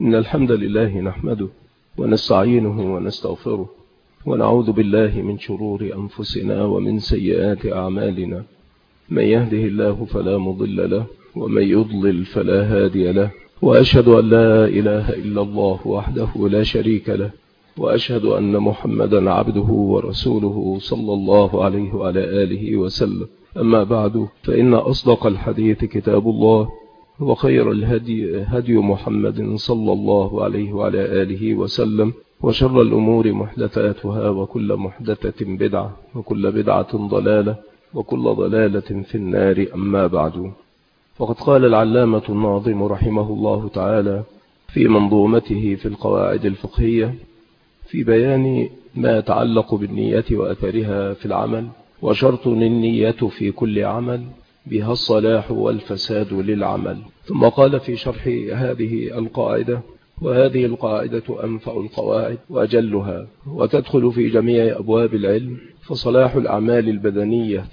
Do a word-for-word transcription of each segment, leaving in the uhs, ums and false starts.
إن الحمد لله نحمده ونستعينه ونستغفره ونعوذ بالله من شرور أنفسنا ومن سيئات أعمالنا. من يهده الله فلا مضل له ومن يضلل فلا هادي له، وأشهد أن لا إله إلا الله وحده لا شريك له، وأشهد أن محمدا عبده ورسوله صلى الله عليه وعلى آله وسلم. أما بعد، فإن أصدق الحديث كتاب الله، وخير الهدي هدي محمد صلى الله عليه وعلى آله وسلم، وشر الأمور محدثاتها، وكل محدثة بدعة، وكل بدعة ضلالة، وكل ضلالة في النار. أما بعد، فقد قال العلامة الناظم رحمه الله تعالى في منظومته في القواعد الفقهية في بيان ما يتعلق بالنية وأثرها في العمل: وشرط النية في كل عمل، بها الصلاح والفساد للعمل. ثم قال في شرح هذه القاعدة: وهذه القاعدة أنفع القواعد وأجلها، وتدخل في جميع أبواب العلم، فصلاح الأعمال البدنية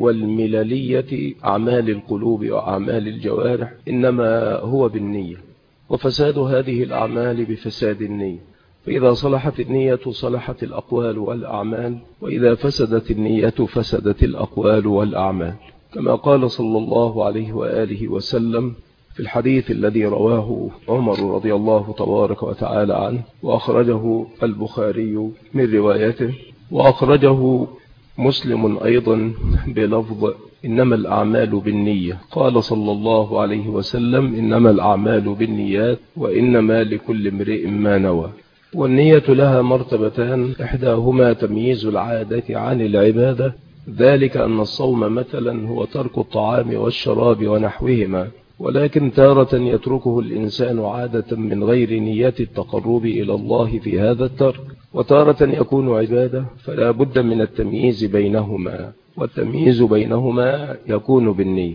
والمللية، أعمال القلوب وأعمال الجوارح، إنما هو بالنية، وفساد هذه الأعمال بفساد النية. فإذا صلحت النية صلحت الأقوال والأعمال، وإذا فسدت النية فسدت الأقوال والأعمال، كما قال صلى الله عليه وآله وسلم في الحديث الذي رواه عمر رضي الله تبارك وتعالى عنه، وأخرجه البخاري من روايته، وأخرجه مسلم أيضا بلفظ: إنما الأعمال بالنية. قال صلى الله عليه وسلم: إنما الأعمال بالنيات، وإنما لكل امرئ ما نوى. والنية لها مرتبتان: إحداهما تمييز العادة عن العبادة، ذلك أن الصوم مثلا هو ترك الطعام والشراب ونحوهما، ولكن تارة يتركه الإنسان عادة من غير نية التقرب إلى الله في هذا الترك، وتارة يكون عبادة، فلا بد من التمييز بينهما، والتمييز بينهما يكون بالنية.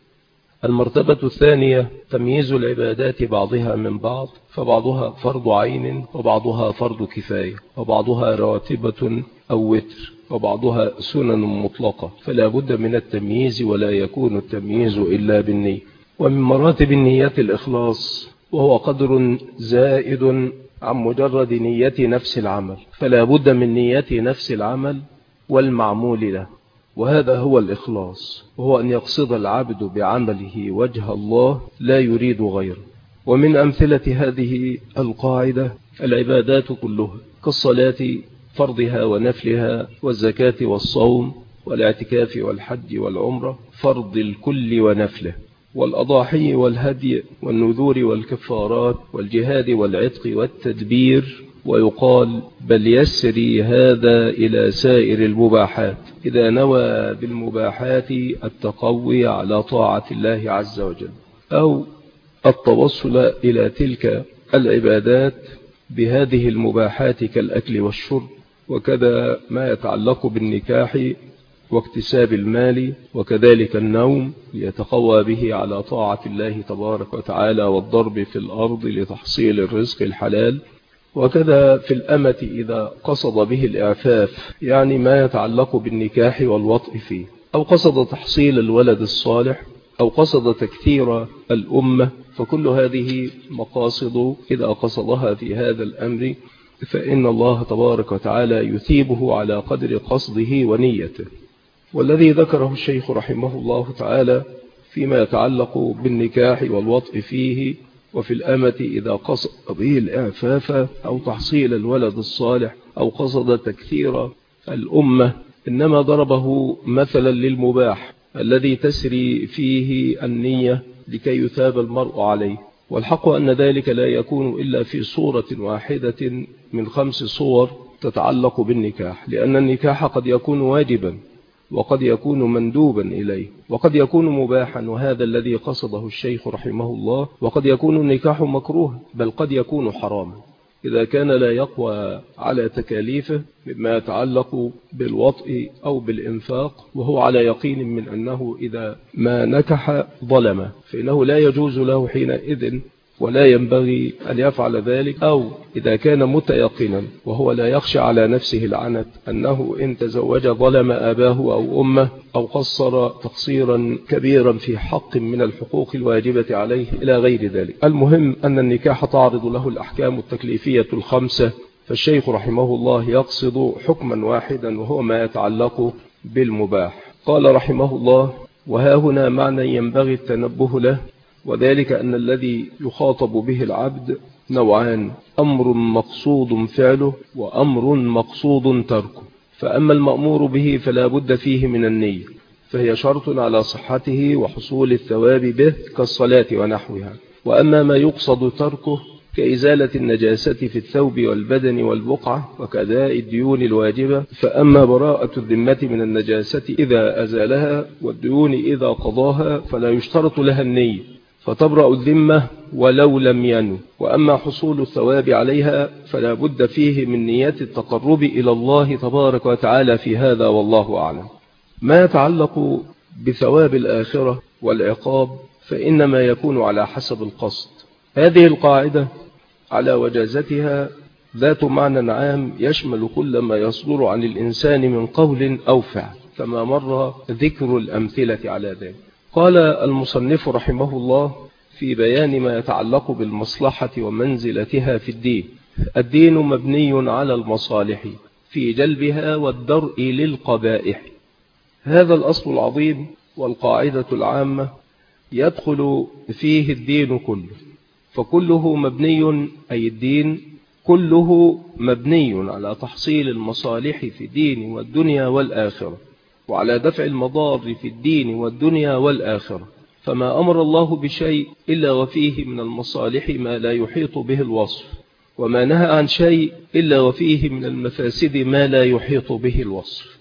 المرتبة الثانية تمييز العبادات بعضها من بعض، فبعضها فرض عين، وبعضها فرض كفاية، وبعضها راتبة أو وتر، وبعضها سنن مطلقة، فلا بد من التمييز، ولا يكون التمييز إلا بالنية. ومن مراتب النية الإخلاص، وهو قدر زائد عن مجرد نية نفس العمل، فلا بد من نية نفس العمل والمعمول له، وهذا هو الإخلاص، وهو أن يقصد العبد بعمله وجه الله لا يريد غيره. ومن أمثلة هذه القاعدة العبادات كلها، كالصلاة فرضها ونفلها، والزكاة والصوم، والاعتكاف والحج والعمرة فرض الكل ونفله، والأضاحي والهدي والنذور والكفارات، والجهاد والعتق والتدبير. ويقال: بل يسري هذا إلى سائر المباحات، إذا نوى بالمباحات التقوي على طاعة الله عز وجل، أو التوصل إلى تلك العبادات بهذه المباحات كالأكل والشرب، وكذا ما يتعلق بالنكاح واكتساب المال، وكذلك النوم ليتقوى به على طاعة الله تبارك وتعالى، والضرب في الأرض لتحصيل الرزق الحلال، وكذا في الأمة إذا قصد به الإعفاف، يعني ما يتعلق بالنكاح والوطء فيه، أو قصد تحصيل الولد الصالح، أو قصد تكثير الأمة، فكل هذه مقاصد إذا قصدها في هذا الأمر، فإن الله تبارك وتعالى يثيبه على قدر قصده ونيته. والذي ذكره الشيخ رحمه الله تعالى فيما يتعلق بالنكاح والوطء فيه، وفي الأمة إذا قصد به الإعفاف، أو تحصيل الولد الصالح، أو قصد تكثير الأمة، إنما ضربه مثلا للمباح الذي تسري فيه النية لكي يثاب المرء عليه. والحق أن ذلك لا يكون إلا في صورة واحدة من خمس صور تتعلق بالنكاح، لأن النكاح قد يكون واجبا، وقد يكون مندوبا إليه، وقد يكون مباحا، وهذا الذي قصده الشيخ رحمه الله، وقد يكون النكاح مكروه، بل قد يكون حراما إذا كان لا يقوى على تكاليفه مما يتعلق بالوطء أو بالإنفاق، وهو على يقين من أنه إذا ما نكح ظلم، فإنه لا يجوز له حينئذ ولا ينبغي أن يفعل ذلك، أو إذا كان متيقنا وهو لا يخشى على نفسه العنت أنه إن تزوج ظلم أباه أو أمه أو قصر تقصيرا كبيرا في حق من الحقوق الواجبة عليه إلى غير ذلك. المهم أن النكاح تعرض له الأحكام التكليفية الخمسة، فالشيخ رحمه الله يقصد حكما واحدا وهو ما يتعلق بالمباح. قال رحمه الله: وها هنا معنى ينبغي التنبه له، وذلك أن الذي يخاطب به العبد نوعان: أمر مقصود فعله وأمر مقصود تركه. فأما المأمور به فلا بد فيه من النية، فهي شرط على صحته وحصول الثواب به كالصلاة ونحوها. وأما ما يقصد تركه كإزالة النجاسة في الثوب والبدن والبقعة وكأداء الديون الواجبة، فأما براءة الذمة من النجاسة إذا أزالها والديون إذا قضاها فلا يشترط لها النية، فتبرأ الذمة ولو لم ينو. وأما حصول الثواب عليها فلا بد فيه من نية التقرب إلى الله تبارك وتعالى في هذا، والله أعلم. ما يتعلق بثواب الآخرة والعقاب فإنما يكون على حسب القصد. هذه القاعدة على وجازتها ذات معنى عام يشمل كل ما يصدر عن الإنسان من قول أو فعل، كما مر ذكر الأمثلة على ذلك. قال المصنف رحمه الله في بيان ما يتعلق بالمصلحة ومنزلتها في الدين: الدين مبني على المصالح في جلبها والدرء للقبائح. هذا الأصل العظيم والقاعدة العامة يدخل فيه الدين كله، فكله مبني، أي الدين كله مبني على تحصيل المصالح في الدين والدنيا والآخرة، وعلى دفع المضار في الدين والدنيا والآخرة. فما أمر الله بشيء إلا وفيه من المصالح ما لا يحيط به الوصف، وما نهى عن شيء إلا وفيه من المفاسد ما لا يحيط به الوصف.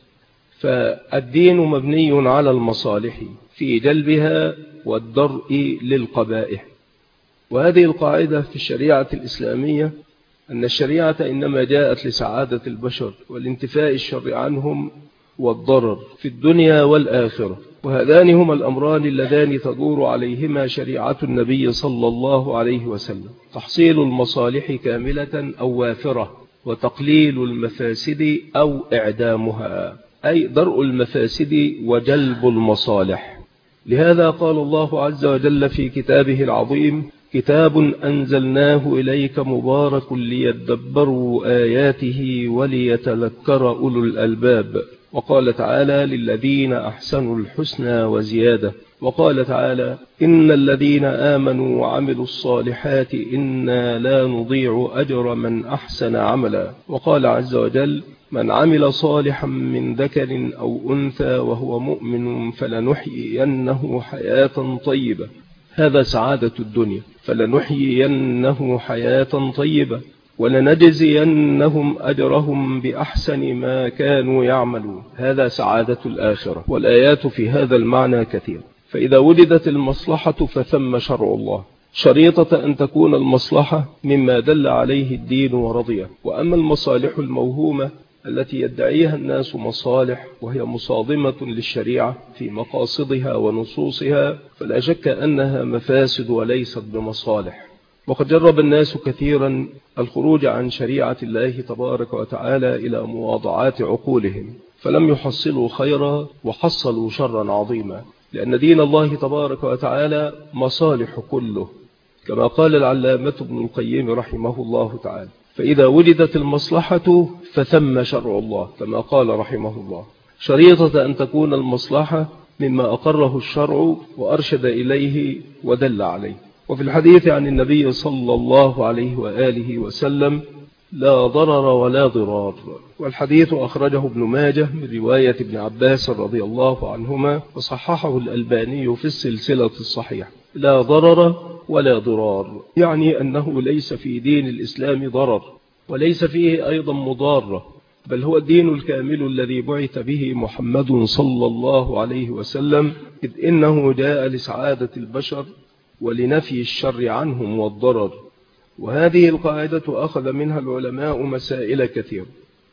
فالدين مبني على المصالح في جلبها والدرء للقبائح. وهذه القاعدة في الشريعة الإسلامية أن الشريعة إنما جاءت لسعادة البشر والانتفاء الشر عنهم والضرر في الدنيا والآخرة، وهذان هما الأمران اللذان تدور عليهما شريعة النبي صلى الله عليه وسلم: تحصيل المصالح كاملة أو وافرة، وتقليل المفاسد أو إعدامها، أي درء المفاسد وجلب المصالح. لهذا قال الله عز وجل في كتابه العظيم: كتاب أنزلناه إليك مبارك ليدبروا آياته وليتذكر أولو الألباب. وقال تعالى: للذين أحسنوا الحسنى وزيادة. وقال تعالى: إن الذين آمنوا وعملوا الصالحات إنا لا نضيع أجر من أحسن عملا. وقال عز وجل: من عمل صالحا من ذكر أو أنثى وهو مؤمن فلنحيينه حياة طيبة. هذا سعادة الدنيا، فلنحيينه حياة طيبة ولنجزينهم أجرهم بأحسن ما كانوا يعملون. هذا سعادة الآخرة، والآيات في هذا المعنى كثير. فإذا وجدت المصلحة فثم شرع الله، شريطة أن تكون المصلحة مما دل عليه الدين ورضيه. وأما المصالح الموهومة التي يدعيها الناس مصالح وهي مصادمة للشريعة في مقاصدها ونصوصها، فلا شك أنها مفاسد وليست بمصالح. وقد جرب الناس كثيرا الخروج عن شريعة الله تبارك وتعالى إلى مواضعات عقولهم، فلم يحصلوا خيرا وحصلوا شرا عظيما، لأن دين الله تبارك وتعالى مصالح كله، كما قال العلامة ابن القيم رحمه الله تعالى: فإذا وجدت المصلحة فثم شرع الله، كما قال رحمه الله، شريطة أن تكون المصلحة مما أقره الشرع وأرشد إليه ودل عليه. وفي الحديث عن النبي صلى الله عليه وآله وسلم: لا ضرر ولا ضرار. والحديث أخرجه ابن ماجه من رواية ابن عباس رضي الله عنهما، وصححه الألباني في السلسلة الصحيحة: لا ضرر ولا ضرار، يعني أنه ليس في دين الإسلام ضرر وليس فيه أيضا مضارة، بل هو الدين الكامل الذي بعث به محمد صلى الله عليه وسلم، إذ إنه جاء لسعادة البشر ولنفي الشر عنهم والضرر. وهذه القاعدة أخذ منها العلماء مسائل كثيرة،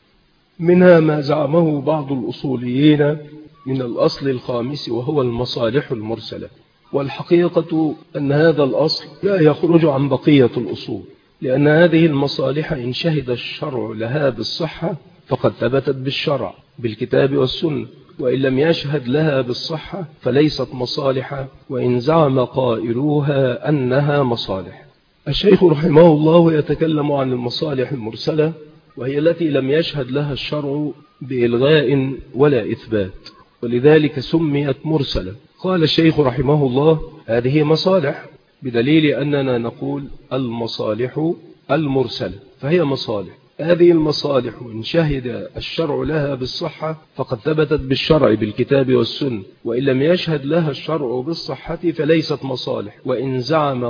منها ما زعمه بعض الأصوليين من الأصل الخامس وهو المصالح المرسلة. والحقيقة أن هذا الأصل لا يخرج عن بقية الأصول، لأن هذه المصالح إن شهد الشرع لها بالصحة فقد ثبتت بالشرع بالكتاب والسنة، وإن لم يشهد لها بالصحة فليست مصالح، وإن زعم قائلوها أنها مصالح. الشيخ رحمه الله يتكلم عن المصالح المرسلة، وهي التي لم يشهد لها الشرع بإلغاء ولا إثبات، ولذلك سميت مرسلة. قال الشيخ رحمه الله: هذه مصالح، بدليل أننا نقول المصالح المرسلة، فهي مصالح. هذه المصالح إن شهد الشرع لها بالصحة فقد ثبتت بالشرع بالكتاب والسنة، وإن لم يشهد لها الشرع بالصحة فليست مصالح، وإن زعم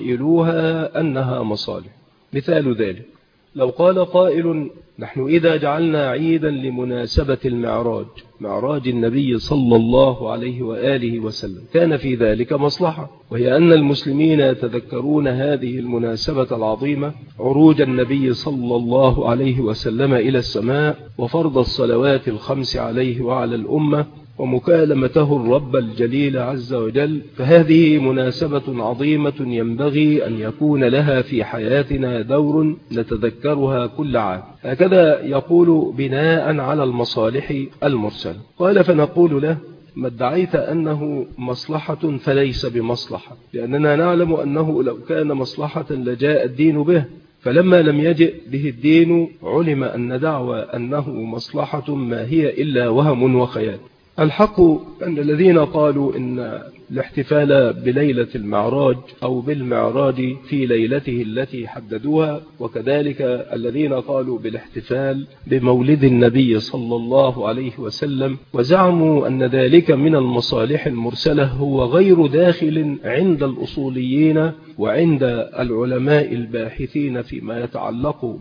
قائلوها أنها مصالح. مثال ذلك: لو قال قائل: نحن إذا جعلنا عيدا لمناسبة المعراج، معراج النبي صلى الله عليه وآله وسلم، كان في ذلك مصلحة، وهي أن المسلمين يتذكرون هذه المناسبة العظيمة، عروج النبي صلى الله عليه وسلم إلى السماء، وفرض الصلوات الخمس عليه وعلى الأمة، ومكالمته الرب الجليل عز وجل. فهذه مناسبة عظيمة ينبغي أن يكون لها في حياتنا دور نتذكرها كل عام. هكذا يقول بناء على المصالح المرسلة. قال: فنقول له: ما ادعيت أنه مصلحة فليس بمصلحة، لأننا نعلم أنه لو كان مصلحة لجاء الدين به، فلما لم يجئ به الدين علم أن دعوى أنه مصلحة ما هي إلا وهم وخيال. الحق أن الذين قالوا إن الاحتفال بليلة المعراج أو بالمعراج في ليلته التي حددوها، وكذلك الذين قالوا بالاحتفال بمولد النبي صلى الله عليه وسلم وزعموا أن ذلك من المصالح المرسلة، هو غير داخل عند الأصوليين وعند العلماء الباحثين فيما يتعلق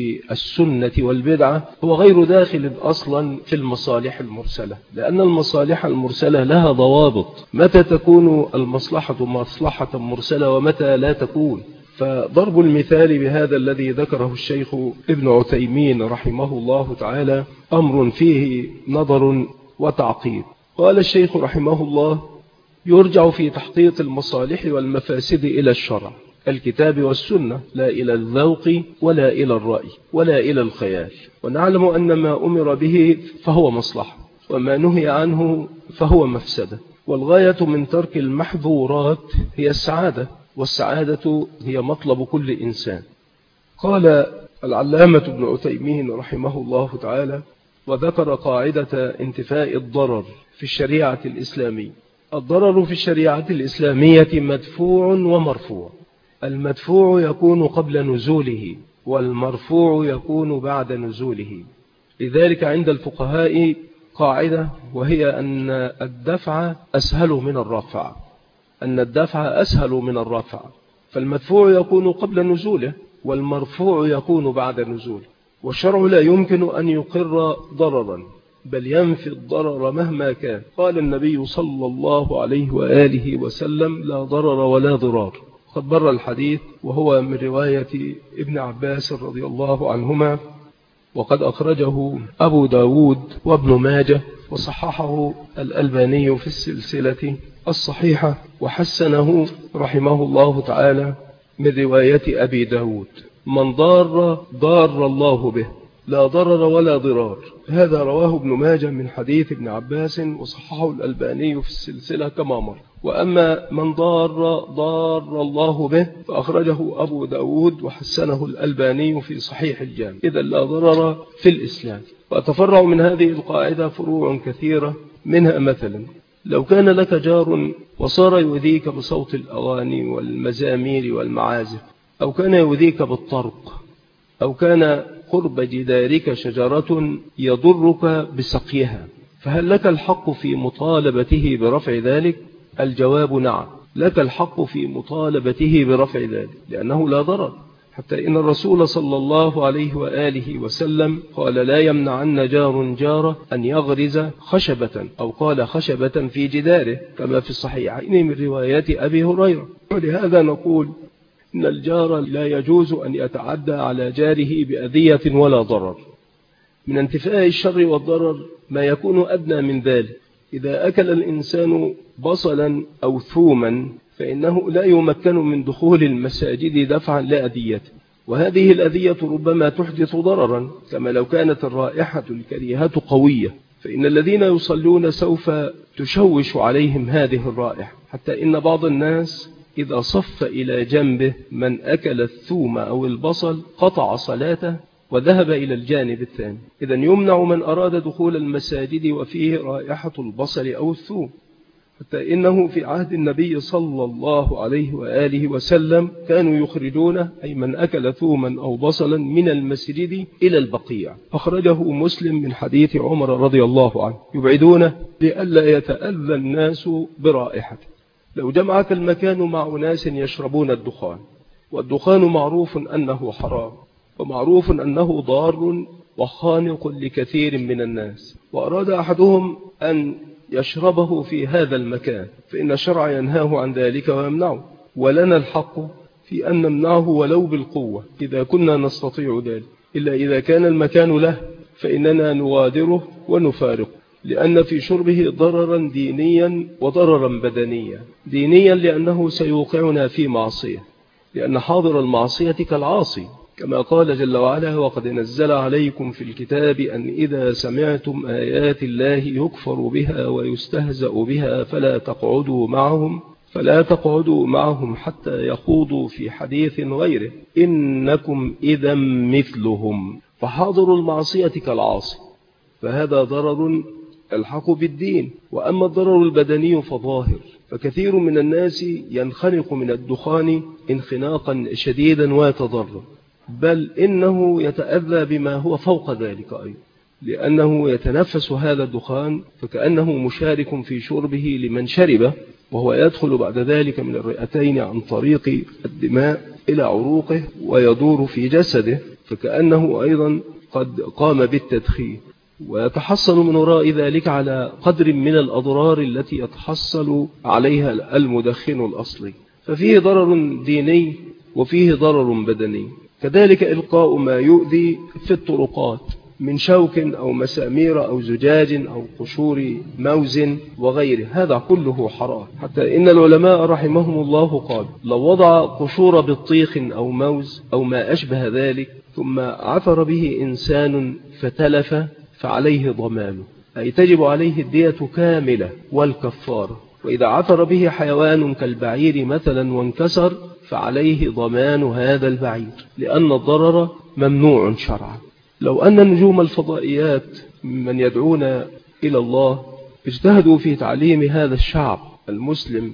بالسنة والبدعة، هو غير داخل أصلا في المصالح المرسلة، لأن المصالح المرسلة لها ضوابط، متى تكون المصلحة مصلحة مرسلة ومتى لا تكون. فضرب المثال بهذا الذي ذكره الشيخ ابن عثيمين رحمه الله تعالى أمر فيه نظر وتعقيد. قال الشيخ رحمه الله: يرجع في تحقيق المصالح والمفاسد إلى الشرع، الكتاب والسنة، لا إلى الذوق ولا إلى الرأي ولا إلى الخيال. ونعلم أن ما أمر به فهو مصلحة، وما نهي عنه فهو مفسدة، والغاية من ترك المحظورات هي السعادة، والسعادة هي مطلب كل إنسان. قال العلامة ابن عثيمين رحمه الله تعالى، وذكر قاعدة انتفاء الضرر في الشريعة الإسلامية: الضرر في الشريعة الإسلامية مدفوع ومرفوع، المدفوع يكون قبل نزوله، والمرفوع يكون بعد نزوله. لذلك عند الفقهاء قاعدة، وهي أن الدفع أسهل من الرفع، أن الدفع أسهل من الرفع، فالمدفوع يكون قبل نزوله، والمرفوع يكون بعد نزوله. والشرع لا يمكن أن يقر ضررا، بل ينفي الضرر مهما كان. قال النبي صلى الله عليه وآله وسلم: لا ضرر ولا ضرار. قد بر الحديث، وهو من رواية ابن عباس رضي الله عنهما، وقد أخرجه أبو داود وابن ماجه، وصححه الألباني في السلسلة الصحيحة، وحسنه رحمه الله تعالى من رواية أبي داود: من ضار ضار الله به، لا ضرر ولا ضرار. هذا رواه ابن ماجه من حديث ابن عباس، وصححه الألباني في السلسلة كما مر. وأما من ضار ضار الله به فأخرجه أبو داود وحسنه الألباني في صحيح الجامع. إذا لا ضرر في الإسلام. وتفرع من هذه القاعدة فروع كثيرة، منها مثلا: لو كان لك جار وصار يؤذيك بصوت الأغاني والمزامير والمعازف، أو كان يؤذيك بالطرق، أو كان قرب جدارك شجرة يضرك بسقيها، فهل لك الحق في مطالبته برفع ذلك؟ الجواب: نعم، لك الحق في مطالبته برفع ذلك، لأنه لا ضرر. حتى إن الرسول صلى الله عليه وآله وسلم قال: لا يمنعن جار جاره أن يغرز خشبة، أو قال خشبة في جداره، كما في الصحيحين من روايات أبي هريرة. ولهذا نقول إن الجار لا يجوز أن يتعدى على جاره بأذية ولا ضرر. من انتفاء الشر والضرر ما يكون أدنى من ذلك، إذا أكل الإنسان بصلا أو ثوما فإنه لا يمكن من دخول المساجد دفعا لأذيته، وهذه الأذية ربما تحدث ضررا، كما لو كانت الرائحة الكريهة قوية، فإن الذين يصلون سوف تشوش عليهم هذه الرائحة، حتى إن بعض الناس إذا صف إلى جنبه من أكل الثوم أو البصل قطع صلاته وذهب إلى الجانب الثاني. إذن يمنع من أراد دخول المساجد وفيه رائحة البصل أو الثوم، حتى إنه في عهد النبي صلى الله عليه وآله وسلم كانوا يخرجونه، أي من أكل ثوما أو بصلا، من المسجد إلى البقيع. أخرجه مسلم من حديث عمر رضي الله عنه، يبعدونه لئلا يتأذى الناس برائحته. لو جمعك المكان مع أناس يشربون الدخان، والدخان معروف أنه حرام، ومعروف أنه ضار وخانق لكثير من الناس، وأراد أحدهم أن يشربه في هذا المكان، فإن الشرع ينهاه عن ذلك ويمنعه، ولنا الحق في أن نمنعه ولو بالقوة إذا كنا نستطيع ذلك، إلا إذا كان المكان له فإننا نغادره ونفارقه، لأن في شربه ضررا دينيا وضررا بدنيا. دينيا لأنه سيوقعنا في معصية، لأن حاضر المعصية كالعاصي، كما قال جل وعلا: وقد نزل عليكم في الكتاب أن إذا سمعتم آيات الله يكفر بها ويستهزأ بها فلا تقعدوا معهم فلا تقعدوا معهم حتى يخوضوا في حديث غيره إنكم إذا مثلهم. فحاضر المعصية كالعاصي، فهذا ضرر يلحق بالدين. وأما الضرر البدني فظاهر، فكثير من الناس ينخنق من الدخان انخناقا شديدا ويتضرر، بل إنه يتأذى بما هو فوق ذلك أيضا، لأنه يتنفس هذا الدخان فكأنه مشارك في شربه لمن شربه، وهو يدخل بعد ذلك من الرئتين عن طريق الدماء إلى عروقه ويدور في جسده، فكأنه أيضا قد قام بالتدخين، ويتحصل من وراء ذلك على قدر من الأضرار التي يتحصل عليها المدخن الأصلي. ففيه ضرر ديني وفيه ضرر بدني. كذلك إلقاء ما يؤذي في الطرقات من شوك أو مسامير أو زجاج أو قشور موز وغيره، هذا كله حرام، حتى إن العلماء رحمهم الله قال: لو وضع قشور بطيخ أو موز أو ما أشبه ذلك ثم عثر به إنسان فتلف فعليه ضمانه، أي تجب عليه الدية كاملة والكفارة. وإذا عثر به حيوان كالبعير مثلا وانكسر فعليه ضمان هذا البعير، لأن الضرر ممنوع شرعا. لو أن نجوم الفضائيات من يدعون إلى الله اجتهدوا في تعليم هذا الشعب المسلم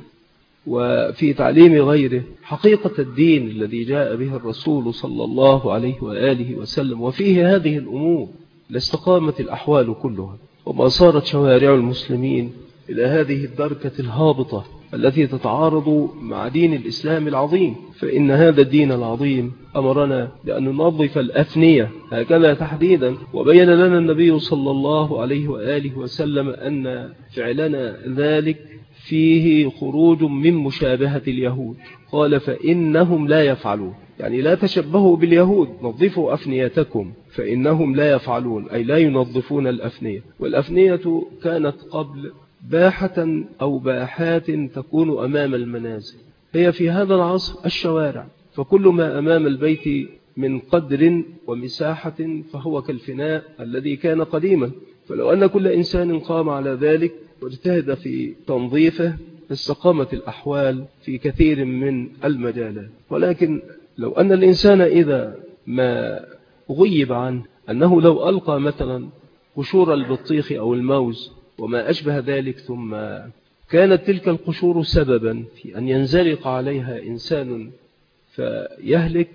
وفي تعليم غيره حقيقة الدين الذي جاء به الرسول صلى الله عليه وآله وسلم وفيه هذه الأمور، لاستقامت الأحوال كلها، وما صارت شوارع المسلمين إلى هذه الدركة الهابطة التي تتعارض مع دين الإسلام العظيم. فإن هذا الدين العظيم أمرنا بأن ننظف الأفنية هكذا تحديدا، وبين لنا النبي صلى الله عليه وآله وسلم أن فعلنا ذلك فيه خروج من مشابهة اليهود، قال: فإنهم لا يفعلون، يعني لا تشبهوا باليهود، نظفوا أفنيتكم، فإنهم لا يفعلون، أي لا ينظفون الأفنية. والأفنية كانت قبل باحة أو باحات تكون أمام المنازل، هي في هذا العصر الشوارع، فكل ما أمام البيت من قدر ومساحة فهو كالفناء الذي كان قديما. فلو أن كل إنسان قام على ذلك واجتهد في تنظيفه استقامت الأحوال في كثير من المجالات. ولكن لو أن الإنسان إذا ما غيب عنه أنه لو ألقى مثلا قشور البطيخ أو الموز وما أشبه ذلك ثم كانت تلك القشور سببا في أن ينزلق عليها إنسان فيهلك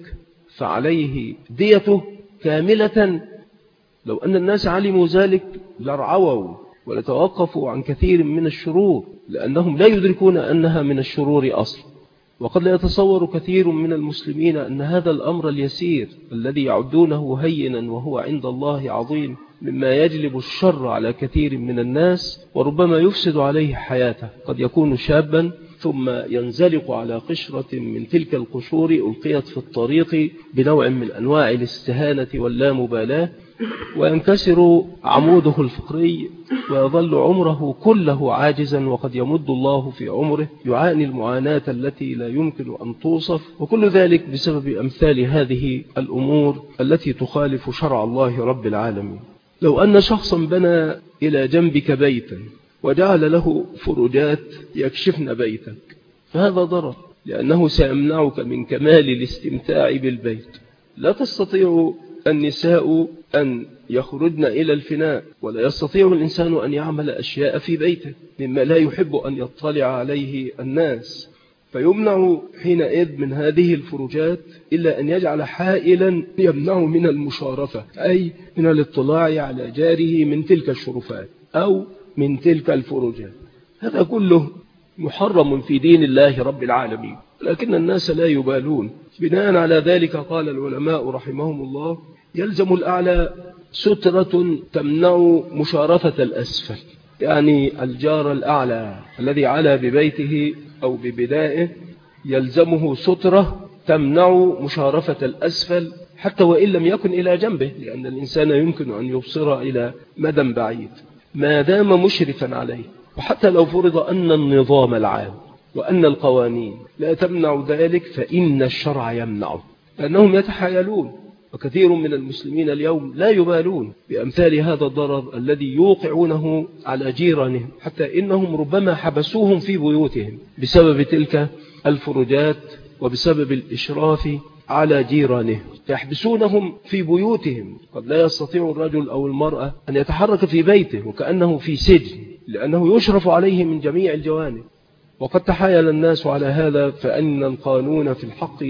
فعليه ديته كاملة، لو أن الناس علموا ذلك لرعووا ولتوقفوا عن كثير من الشرور، لأنهم لا يدركون أنها من الشرور أصلا. وقد لا يتصور كثير من المسلمين أن هذا الأمر اليسير الذي يعدونه هينا وهو عند الله عظيم مما يجلب الشر على كثير من الناس وربما يفسد عليه حياته. قد يكون شابا ثم ينزلق على قشرة من تلك القشور ألقيت في الطريق بنوع من أنواع الاستهانة واللامبالاة، وينكسر عموده الفقري ويظل عمره كله عاجزا، وقد يمد الله في عمره يعاني المعاناة التي لا يمكن أن توصف، وكل ذلك بسبب أمثال هذه الأمور التي تخالف شرع الله رب العالمين. لو أن شخصا بنى إلى جنبك بيتا وجعل له فرجات يكشفن بيتك فهذا ضرر، لأنه سيمنعك من كمال الاستمتاع بالبيت. لا تستطيع النساء أن يخرجن إلى الفناء، ولا يستطيع الإنسان أن يعمل أشياء في بيته مما لا يحب أن يطلع عليه الناس، فيمنع حينئذ من هذه الفروجات إلا أن يجعل حائلا يمنع من المشارفة، أي من الاطلاع على جاره من تلك الشرفات أو من تلك الفروجات. هذا كله محرم في دين الله رب العالمين، لكن الناس لا يبالون. بناء على ذلك قال العلماء رحمهم الله: يلزم الأعلى سترة تمنع مشارفة الأسفل، يعني الجار الأعلى الذي على ببيته أو ببنائه يلزمه سترة تمنع مشارفة الأسفل حتى وإن لم يكن إلى جنبه، لأن الإنسان يمكن أن يبصر إلى مدى بعيد ما دام مشرفا عليه. وحتى لو فرض أن النظام العام وأن القوانين لا تمنع ذلك فإن الشرع يمنعه، لأنهم يتحايلون، وكثير من المسلمين اليوم لا يبالون بأمثال هذا الضرر الذي يوقعونه على جيرانهم، حتى إنهم ربما حبسوهم في بيوتهم بسبب تلك الفروجات وبسبب الإشراف على جيرانهم، يحبسونهم في بيوتهم. قد لا يستطيع الرجل أو المرأة أن يتحرك في بيته وكأنه في سجن، لأنه يشرف عليه من جميع الجوانب. وقد تحايل الناس على هذا، فأن القانون في الحق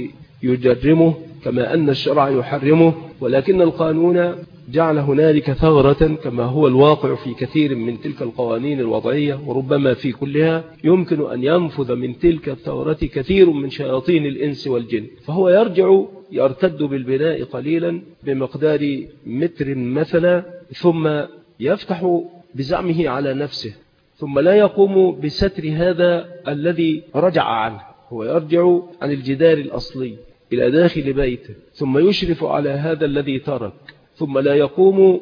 يجرمه كما أن الشرع يحرمه، ولكن القانون جعل هنالك ثغرة كما هو الواقع في كثير من تلك القوانين الوضعية، وربما في كلها يمكن أن ينفذ من تلك الثغرة كثير من شياطين الإنس والجن، فهو يرجع يرتد بالبناء قليلا بمقدار متر مثلا، ثم يفتح بزعمه على نفسه، ثم لا يقوم بستر هذا الذي رجع عنه، هو يرجع عن الجدار الأصلي إلى داخل بيته، ثم يشرف على هذا الذي ترك، ثم لا يقوم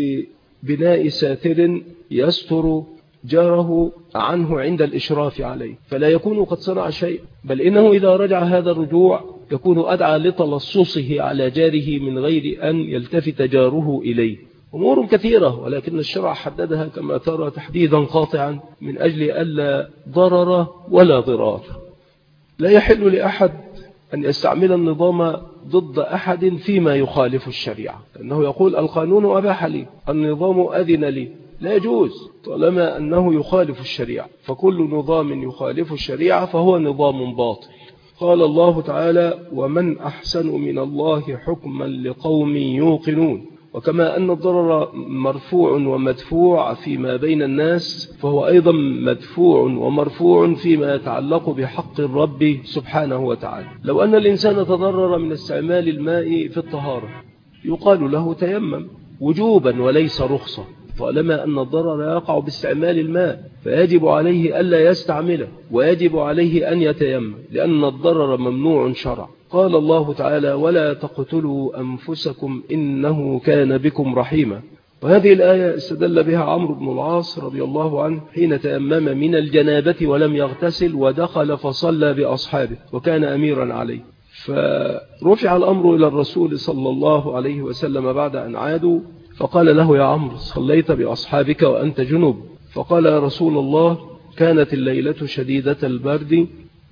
ببناء ساتر يستر جاره عنه عند الإشراف عليه، فلا يكون قد صنع شيء، بل إنه إذا رجع هذا الرجوع يكون أدعى لتلصصه على جاره من غير أن يلتفت جاره إليه. أمور كثيرة، ولكن الشرع حددها كما ترى تحديدا قاطعا من أجل ألا ضرر ولا ضرار. لا يحل لأحد أن يستعمل النظام ضد أحد فيما يخالف الشريعة، لأنه يقول القانون أباح لي، النظام أذن لي، لا يجوز طالما أنه يخالف الشريعة، فكل نظام يخالف الشريعة فهو نظام باطل. قال الله تعالى: ومن أحسن من الله حكما لقوم يوقنون. وكما أن الضرر مرفوع ومدفوع فيما بين الناس، فهو أيضا مدفوع ومرفوع فيما يتعلق بحق الرب سبحانه وتعالى. لو أن الإنسان تضرر من استعمال الماء في الطهارة يقال له تيمم وجوبا وليس رخصة، طالما أن الضرر يقع باستعمال الماء فيجب عليه ألا يستعمله، ويجب عليه أن يتيمم، لأن الضرر ممنوع شرعا. قال الله تعالى: ولا تقتلوا أنفسكم إنه كان بكم رحيما. وهذه الآية استدل بها عمرو بن العاص رضي الله عنه حين تيمم من الجنابة ولم يغتسل ودخل فصلى بأصحابه وكان أميرا عليه، فرفع الأمر إلى الرسول صلى الله عليه وسلم بعد أن عادوا، فقال له: يا عمرو، صليت بأصحابك وأنت جنوب؟ فقال: يا رسول الله، كانت الليلة شديدة البرد،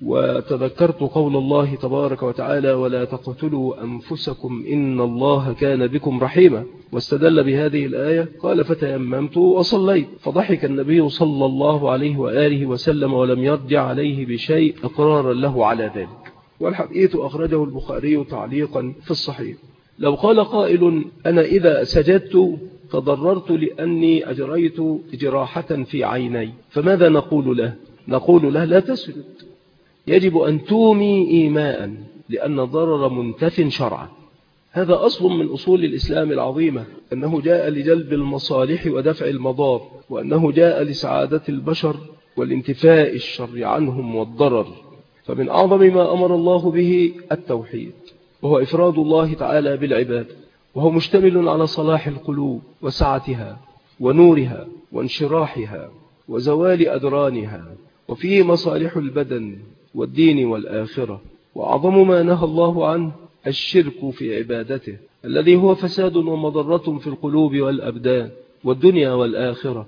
وتذكرت قول الله تبارك وتعالى: ولا تقتلوا أنفسكم إن الله كان بكم رحيما، واستدل بهذه الآية. قال: فتيممت وصليت. فضحك النبي صلى الله عليه وآله وسلم ولم يرجع عليه بشيء إقرارا له على ذلك. والحديث أخرجه البخاري تعليقا في الصحيح. لو قال قائل: أنا إذا سجدت تضررت لأني أجريت جراحة في عيني، فماذا نقول له؟ نقول له: لا تسجد، يجب أن تومي إيماء، لأن الضرر منتف شرعا. هذا أصل من أصول الإسلام العظيمة، أنه جاء لجلب المصالح ودفع المضار، وأنه جاء لسعادة البشر والانتفاء الشر عنهم والضرر. فمن أعظم ما أمر الله به التوحيد، وهو إفراد الله تعالى بالعبادة، وهو مشتمل على صلاح القلوب وسعتها ونورها وانشراحها وزوال أدرانها، وفيه مصالح البدن والدين والآخرة. وأعظم ما نهى الله عنه الشرك في عبادته، الذي هو فساد ومضرة في القلوب والأبدان والدنيا والآخرة.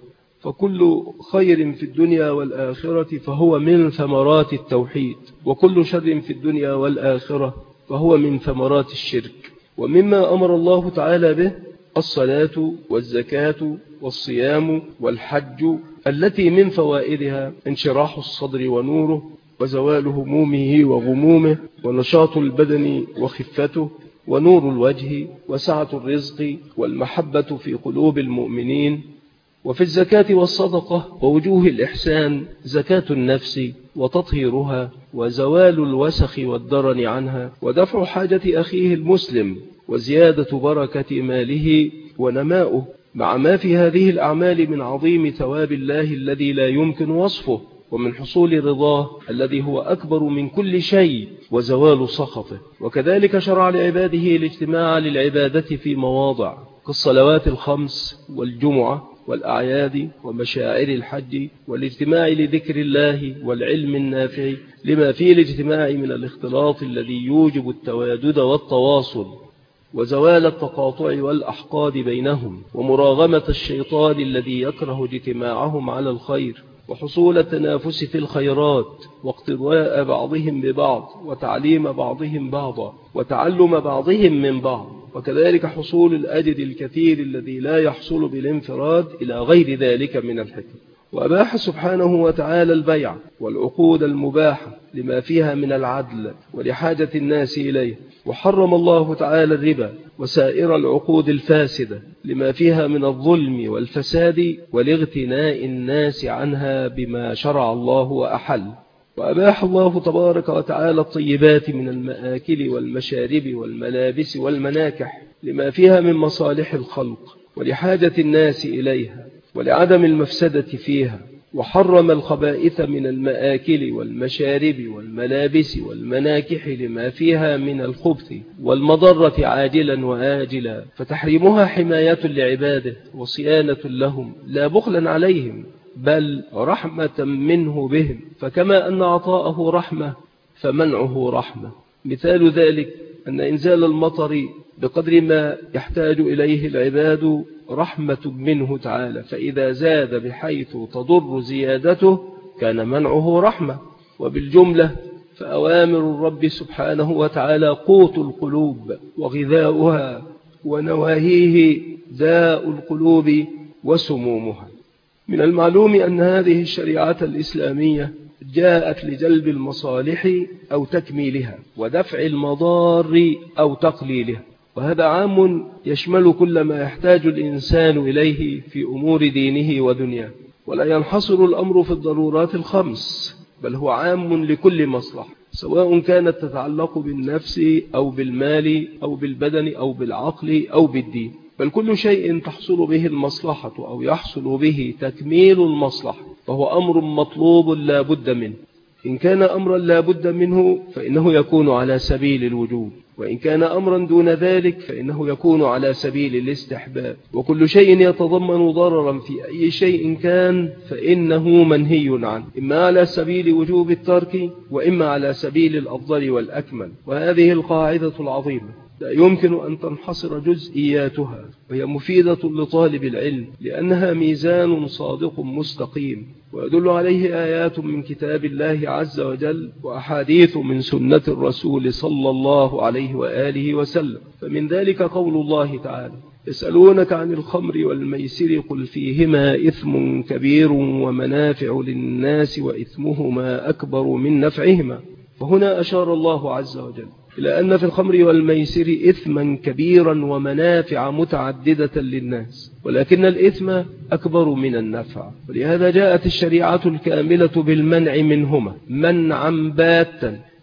فكل خير في الدنيا والآخرة فهو من ثمرات التوحيد، وكل شر في الدنيا والآخرة فهو من ثمرات الشرك. ومما أمر الله تعالى به الصلاة والزكاة والصيام والحج، التي من فوائدها انشراح الصدر ونوره، وزوال همومه وغمومه، ونشاط البدن وخفته، ونور الوجه، وسعة الرزق، والمحبة في قلوب المؤمنين. وفي الزكاة والصدقة ووجوه الإحسان زكاة النفس وتطهيرها، وزوال الوسخ والدرن عنها، ودفع حاجة أخيه المسلم، وزيادة بركة ماله ونماؤه، مع ما في هذه الأعمال من عظيم ثواب الله الذي لا يمكن وصفه، ومن حصول رضاه الذي هو أكبر من كل شيء، وزوال سخطه. وكذلك شرع لعباده الاجتماع للعبادة في مواضع كالصلوات الخمس والجمعة والأعياد ومشاعر الحج، والاجتماع لذكر الله والعلم النافع، لما فيه الاجتماع من الاختلاط الذي يوجب التوادد والتواصل، وزوال التقاطع والأحقاد بينهم، ومراغمة الشيطان الذي يكره اجتماعهم على الخير، وحصول التنافس في الخيرات، واقتضاء بعضهم ببعض، وتعليم بعضهم بعضا، وتعلم بعضهم من بعض، وكذلك حصول الأجر الكثير الذي لا يحصل بالانفراد، إلى غير ذلك من الحكم. وأباح سبحانه وتعالى البيع والعقود المباحة لما فيها من العدل ولحاجة الناس إليه، وحرم الله تعالى الربا وسائر العقود الفاسدة لما فيها من الظلم والفساد ولاغتناء الناس عنها بما شرع الله وأحل. وأباح الله تبارك وتعالى الطيبات من المآكل والمشارب والملابس والمناكح لما فيها من مصالح الخلق ولحاجة الناس إليها ولعدم المفسدة فيها، وحرم الخبائث من المآكل والمشارب والملابس والمناكح لما فيها من الخبث والمضرة عاجلا وآجلا، فتحريمها حماية لعباده وصيانة لهم لا بخلا عليهم، بل رحمة منه بهم. فكما أن عطاءه رحمة فمنعه رحمة. مثال ذلك أن إنزال المطر بقدر ما يحتاج إليه العباد رحمة منه تعالى، فإذا زاد بحيث تضر زيادته كان منعه رحمة. وبالجملة فأوامر الرب سبحانه وتعالى قوت القلوب وغذاؤها، ونواهيه داء القلوب وسمومها. من المعلوم أن هذه الشريعة الإسلامية جاءت لجلب المصالح أو تكميلها، ودفع المضار أو تقليلها، وهذا عام يشمل كل ما يحتاج الإنسان إليه في أمور دينه ودنياه، ولا ينحصر الأمر في الضرورات الخمس، بل هو عام لكل مصلحة، سواء كانت تتعلق بالنفس أو بالمال أو بالبدن أو بالعقل أو بالدين، بل كل شيء تحصل به المصلحة أو يحصل به تكميل المصلحة فهو أمر مطلوب لا بد منه. إن كان أمرا لا بد منه فإنه يكون على سبيل الوجوب، وإن كان أمرا دون ذلك فإنه يكون على سبيل الاستحباب. وكل شيء يتضمن ضررا في أي شيء كان فإنه منهي عنه، إما على سبيل وجوب الترك وإما على سبيل الأفضل والأكمل. وهذه القاعدة العظيمة لا يمكن أن تنحصر جزئياتها، وهي مفيدة لطالب العلم لأنها ميزان صادق مستقيم، ويدل عليه آيات من كتاب الله عز وجل وأحاديث من سنة الرسول صلى الله عليه وآله وسلم. فمن ذلك قول الله تعالى: يسألونك عن الخمر والميسر قل فيهما إثم كبير ومنافع للناس وإثمهما أكبر من نفعهما. فهنا أشار الله عز وجل إلى أن في الخمر والميسر إثما كبيرا ومنافع متعددة للناس، ولكن الإثم أكبر من النفع، ولهذا جاءت الشريعة الكاملة بالمنع منهما منعا باتا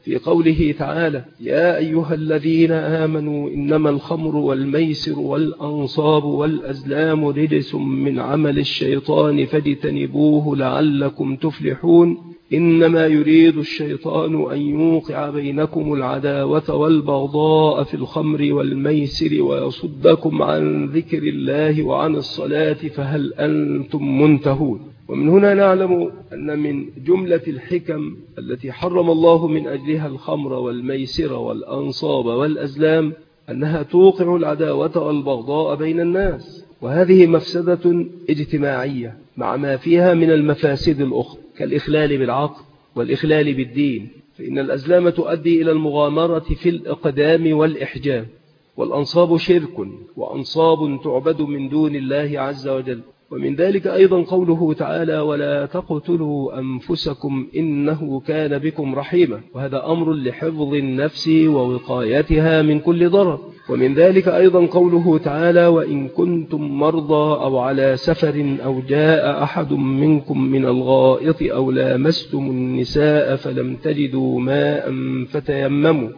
في قوله تعالى: يا أيها الذين آمنوا إنما الخمر والميسر والأنصاب والأزلام رجس من عمل الشيطان فاجتنبوه لعلكم تفلحون إنما يريد الشيطان أن يوقع بينكم العداوة والبغضاء في الخمر والميسر ويصدكم عن ذكر الله وعن الصلاة فهل أنتم منتهون. ومن هنا نعلم أن من جملة الحكم التي حرم الله من أجلها الخمر والميسر والأنصاب والأزلام أنها توقع العداوة والبغضاء بين الناس، وهذه مفسدة اجتماعية مع ما فيها من المفاسد الأخرى كالإخلال بالعقل والإخلال بالدين، فإن الأزلام تؤدي إلى المغامرة في الإقدام والإحجام، والأنصاب شرك وأنصاب تعبد من دون الله عز وجل. ومن ذلك أيضا قوله تعالى: ولا تقتلوا أنفسكم إنه كان بكم رحيما، وهذا أمر لحفظ النفس ووقايتها من كل ضرر. ومن ذلك أيضا قوله تعالى: وإن كنتم مرضى أو على سفر أو جاء أحد منكم من الغائط أو لامستم النساء فلم تجدوا ماء فتيمموا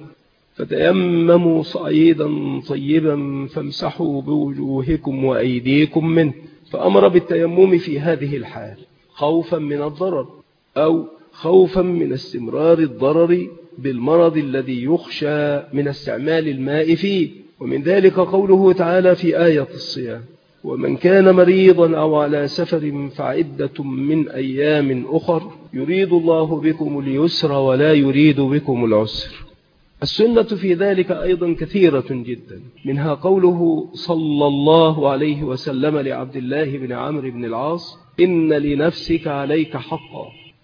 فتيمموا صعيدا طيبا فامسحوا بوجوهكم وأيديكم منه، فأمر بالتيمم في هذه الحال خوفا من الضرر أو خوفا من استمرار الضرر بالمرض الذي يخشى من استعمال الماء فيه. ومن ذلك قوله تعالى في آية الصيام: ومن كان مريضا أو على سفر فعدة من أيام أخر يريد الله بكم اليسر ولا يريد بكم العسر. السنة في ذلك أيضا كثيرة جدا، منها قوله صلى الله عليه وسلم لعبد الله بن عمرو بن العاص: إن لنفسك عليك حقا،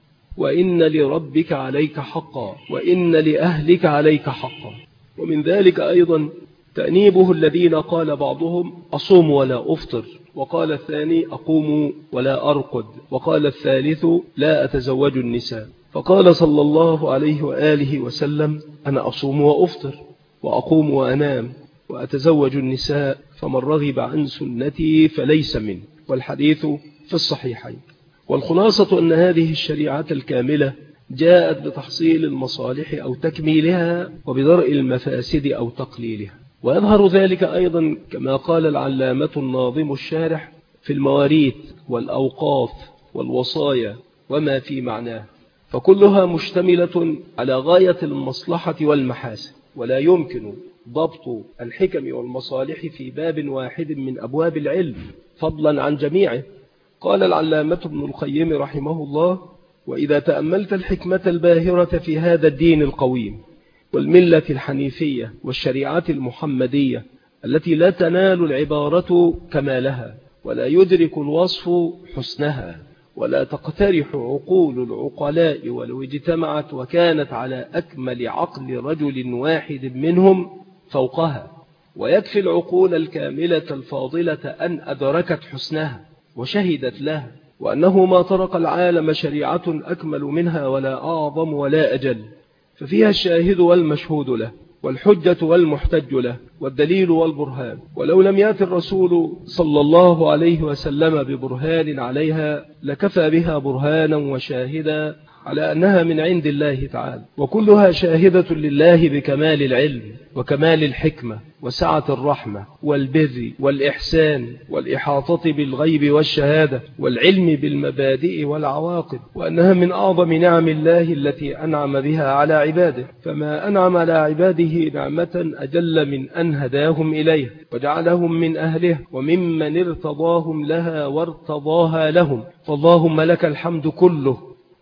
وإن لربك عليك حقا، وإن لأهلك عليك حقا. ومن ذلك أيضا تأنيبه الذين قال بعضهم: أصوم ولا أفطر، وقال الثاني: أقوم ولا أرقد، وقال الثالث: لا أتزوج النساء. فقال صلى الله عليه وآله وسلم: أنا أصوم وأفطر وأقوم وأنام وأتزوج النساء، فمن رغب عن سنتي فليس مني. والحديث في الصحيحين. والخلاصة أن هذه الشريعة الكاملة جاءت بتحصيل المصالح أو تكميلها وبدرء المفاسد أو تقليلها. ويظهر ذلك أيضا كما قال العلامة الناظم الشارح في المواريث والأوقاف والوصايا وما في معناه، فكلها مشتملة على غاية المصلحة والمحاسن، ولا يمكن ضبط الحكم والمصالح في باب واحد من أبواب العلم فضلا عن جميعه. قال العلامة ابن القيم رحمه الله: وإذا تأملت الحكمة الباهرة في هذا الدين القويم والملة الحنيفية والشريعة المحمدية التي لا تنال العبارة كمالها ولا يدرك الوصف حسنها ولا تقترح عقول العقلاء ولو اجتمعت وكانت على أكمل عقل رجل واحد منهم فوقها، ويكفي العقول الكاملة الفاضلة أن أدركت حسنها وشهدت لها، وأنه ما طرق العالم شريعة أكمل منها ولا أعظم ولا أجل، ففيها الشاهد والمشهود له والحجة والمحتج له والدليل والبرهان. ولو لم يأت الرسول صلى الله عليه وسلم ببرهان عليها لكفى بها برهانا وشاهدا على أنها من عند الله تعالى، وكلها شاهدة لله بكمال العلم وكمال الحكمة وسعة الرحمة والبر والإحسان والإحاطة بالغيب والشهادة والعلم بالمبادئ والعواقب، وأنها من أعظم نعم الله التي أنعم بها على عباده، فما أنعم على عباده نعمة أجل من أن هداهم إليه وجعلهم من أهله وممن ارتضاهم لها وارتضاها لهم. فاللهم لك الحمد كله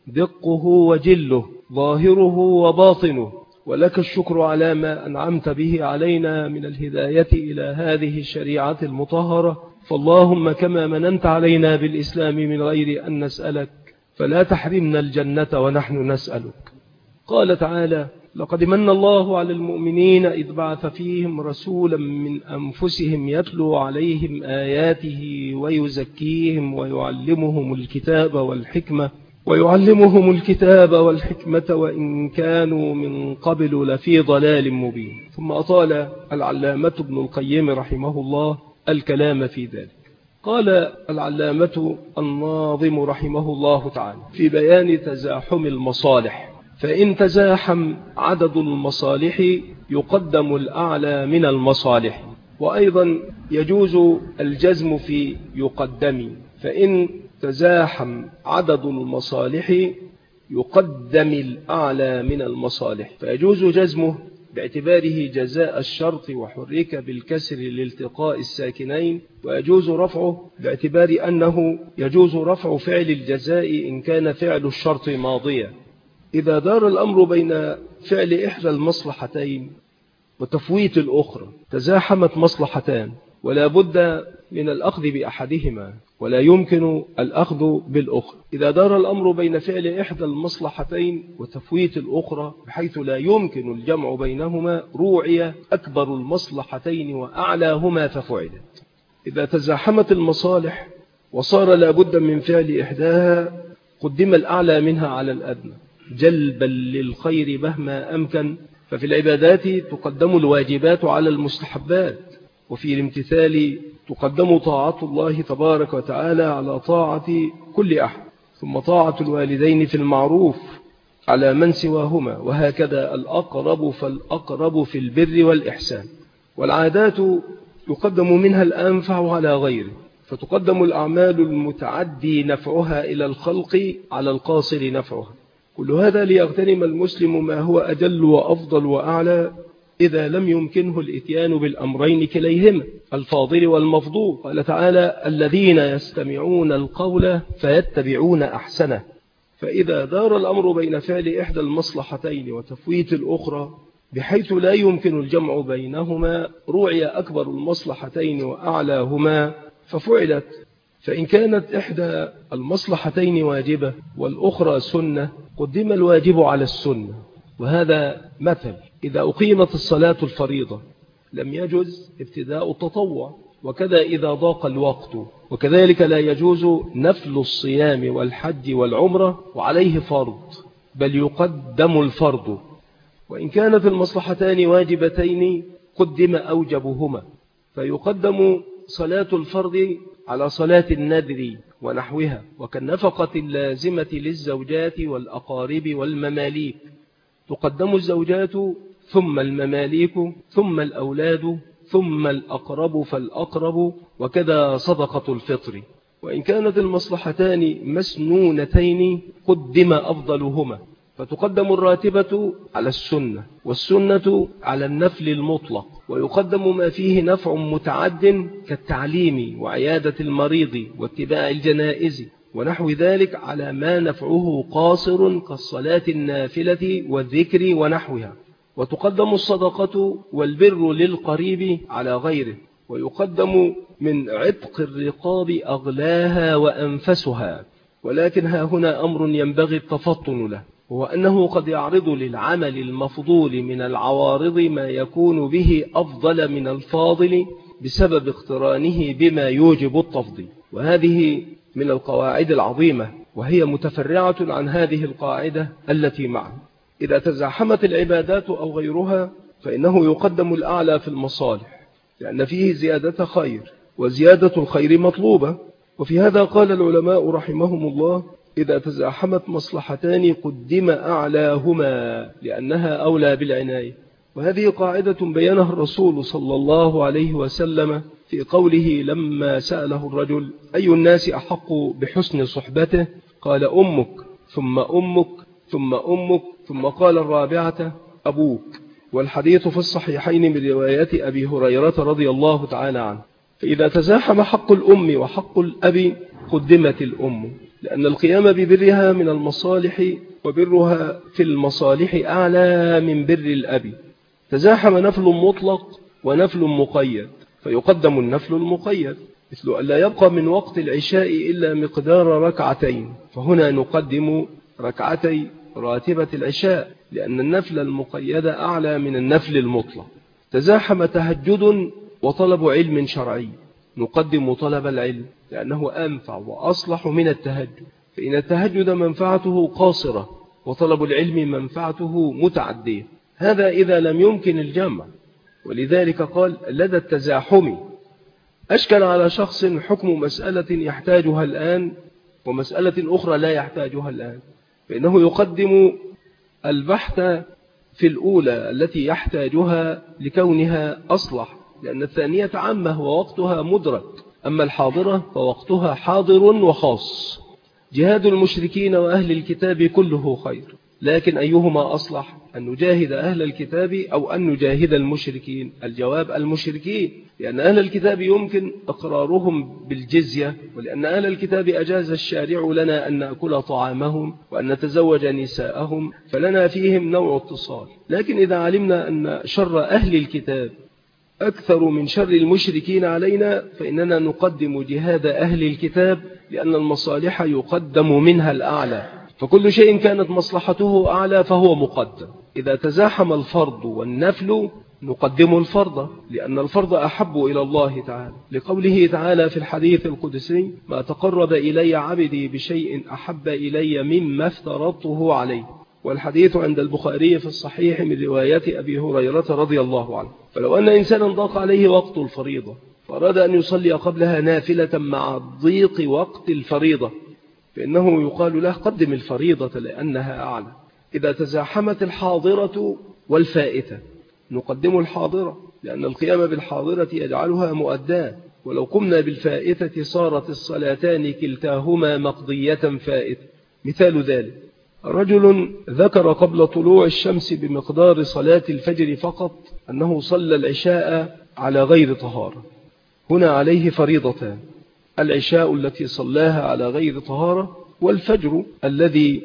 دقه وجله ظاهره وباطنه، ولك الشكر على ما أنعمت به علينا من الهداية إلى هذه الشريعة المطهرة. فاللهم كما مننت علينا بالإسلام من غير أن نسألك فلا تحرمنا الجنة ونحن نسألك. قال تعالى: لقد من الله على المؤمنين إذ بعث فيهم رسولا من أنفسهم يتلو عليهم آياته ويزكيهم ويعلمهم الكتاب والحكمة ويعلمهم الكتاب والحكمة وإن كانوا من قبل لفي ضلال مبين. ثم أطال العلامة ابن القيم رحمه الله الكلام في ذلك. قال العلامة الناظم رحمه الله تعالى في بيان تزاحم المصالح فإن تزاحم عدد المصالح يقدم الأعلى من المصالح. وأيضا يجوز الجزم في يقدم، فإن تزاحم عدد المصالح يقدم الأعلى من المصالح، فيجوز جزمه باعتباره جزاء الشرط وحرك بالكسر لالتقاء الساكنين، ويجوز رفعه باعتبار أنه يجوز رفع فعل الجزاء إن كان فعل الشرط ماضيا. إذا دار الأمر بين فعل إحدى المصلحتين وتفويت الأخرى، تزاحمت مصلحتان ولا بد من الأخذ بأحدهما ولا يمكن الأخذ بالأخرى. إذا دار الأمر بين فعل إحدى المصلحتين وتفويت الأخرى بحيث لا يمكن الجمع بينهما، روعي أكبر المصلحتين وأعلاهما ففعلت. إذا تزاحمت المصالح وصار لا بد من فعل إحداها، قدم الأعلى منها على الأدنى جلبا للخير مهما أمكن. ففي العبادات تقدم الواجبات على المستحبات، وفي الامتثال تقدم طاعة الله تبارك وتعالى على طاعة كل أحد، ثم طاعة الوالدين في المعروف على من سواهما، وهكذا الأقرب فالأقرب في البر والإحسان. والعادات يقدم منها الأنفع على غيره، فتقدم الأعمال المتعدي نفعها إلى الخلق على القاصر نفعها. كل هذا ليغتنم المسلم ما هو أجل وأفضل وأعلى إذا لم يمكنه الإتيان بالأمرين كليهما، الفاضل والمفضول. قال تعالى: الذين يستمعون القول فيتبعون أحسنه. فإذا دار الأمر بين فعل إحدى المصلحتين وتفويت الأخرى بحيث لا يمكن الجمع بينهما، روعي أكبر المصلحتين وأعلاهما ففعلت. فإن كانت إحدى المصلحتين واجبة والأخرى سنة، قدم الواجب على السنة. وهذا مثل: إذا أقيمت الصلاة الفريضة لم يجوز ابتداء التطوع، وكذا إذا ضاق الوقت، وكذلك لا يجوز نفل الصيام والحج والعمرة وعليه فرض، بل يقدم الفرض. وإن كانت المصلحتان واجبتين قدم أوجبهما، فيقدم صلاة الفرض على صلاة النذر ونحوها، وكالنفقة اللازمة للزوجات والأقارب والمماليك، تقدم الزوجات ثم المماليك ثم الأولاد ثم الأقرب فالأقرب، وكذا صدقة الفطر. وإن كانت المصلحتان مسنونتين قدم أفضلهما، فتقدم الراتبة على السنة والسنة على النفل المطلق، ويقدم ما فيه نفع متعد كالتعليم وعيادة المريض واتباع الجنائز ونحو ذلك على ما نفعه قاصر كالصلاة النافلة والذكر ونحوها. وتقدم الصدقة والبر للقريب على غيره، ويقدم من عتق الرقاب أغلاها وأنفسها. ولكن ها هنا أمر ينبغي التفطن له، هو أنه قد يعرض للعمل المفضول من العوارض ما يكون به أفضل من الفاضل بسبب اقترانه بما يوجب التفضيل. وهذه من القواعد العظيمة، وهي متفرعة عن هذه القاعدة التي معنا. إذا تزاحمت العبادات أو غيرها فإنه يقدم الأعلى في المصالح، لأن فيه زيادة خير، وزيادة الخير مطلوبة. وفي هذا قال العلماء رحمهم الله: إذا تزاحمت مصلحتان قدم أعلاهما لأنها أولى بالعناية. وهذه قاعدة بينها الرسول صلى الله عليه وسلم في قوله لما سأله الرجل: أي الناس أحق بحسن صحبته؟ قال: أمك ثم أمك ثم أمك، ثم قال الرابعة أبوك. والحديث في الصحيحين من رواية أبي هريرة رضي الله تعالى عنه. فإذا تزاحم حق الأم وحق الأب قدمت الأم، لأن القيام ببرها من المصالح، وبرها في المصالح أعلى من بر الأب. تزاحم نفل مطلق ونفل مقيد، فيقدم النفل المقيد، مثل أن لا يبقى من وقت العشاء إلا مقدار ركعتين، فهنا نقدم ركعتي راتبة العشاء، لأن النفل المقيد أعلى من النفل المطلق. تزاحم تهجد وطلب علم شرعي، نقدم طلب العلم لأنه أنفع وأصلح من التهجد، فإن التهجد منفعته قاصرة وطلب العلم منفعته متعدية. هذا إذا لم يمكن الجمع. ولذلك قال: لدى التزاحم أشكل على شخص حكم مسألة يحتاجها الآن ومسألة أخرى لا يحتاجها الآن، فإنه يقدم البحث في الأولى التي يحتاجها لكونها أصلح، لأن الثانية عامة ووقتها مدرك، أما الحاضرة فوقتها حاضر وخاص. جهاد المشركين وأهل الكتاب كله خير، لكن أيهما أصلح، أن نجاهد أهل الكتاب أو أن نجاهد المشركين؟ الجواب المشركين، لأن أهل الكتاب يمكن إقرارهم بالجزية، ولأن أهل الكتاب أجاز الشارع لنا أن نأكل طعامهم وأن نتزوج نساءهم، فلنا فيهم نوع اتصال. لكن إذا علمنا أن شر أهل الكتاب أكثر من شر المشركين علينا، فإننا نقدم جهاد أهل الكتاب، لأن المصالح يقدم منها الأعلى، فكل شيء كانت مصلحته أعلى فهو مقدم. إذا تزاحم الفرض والنفل نقدم الفرض، لأن الفرض أحب إلى الله تعالى، لقوله تعالى في الحديث القدسي: ما تقرب إلي عبدي بشيء أحب إلي مما افترضته عليه. والحديث عند البخاري في الصحيح من رواية أبي هريرة رضي الله عنه. فلو أن إنسانا ضاق عليه وقت الفريضة فأراد أن يصلي قبلها نافلة مع ضيق وقت الفريضة، فإنه يقال له قدم الفريضة لأنها أعلى. إذا تزاحمت الحاضرة والفائتة نقدم الحاضرة، لأن القيام بالحاضرة يجعلها مؤداة، ولو قمنا بالفائتة صارت الصلاتان كلتاهما مقضية فائتة. مثال ذلك: رجل ذكر قبل طلوع الشمس بمقدار صلاة الفجر فقط أنه صلى العشاء على غير طهارة. هنا عليه فريضتان: العشاء التي صلاها على غير طهارة، والفجر الذي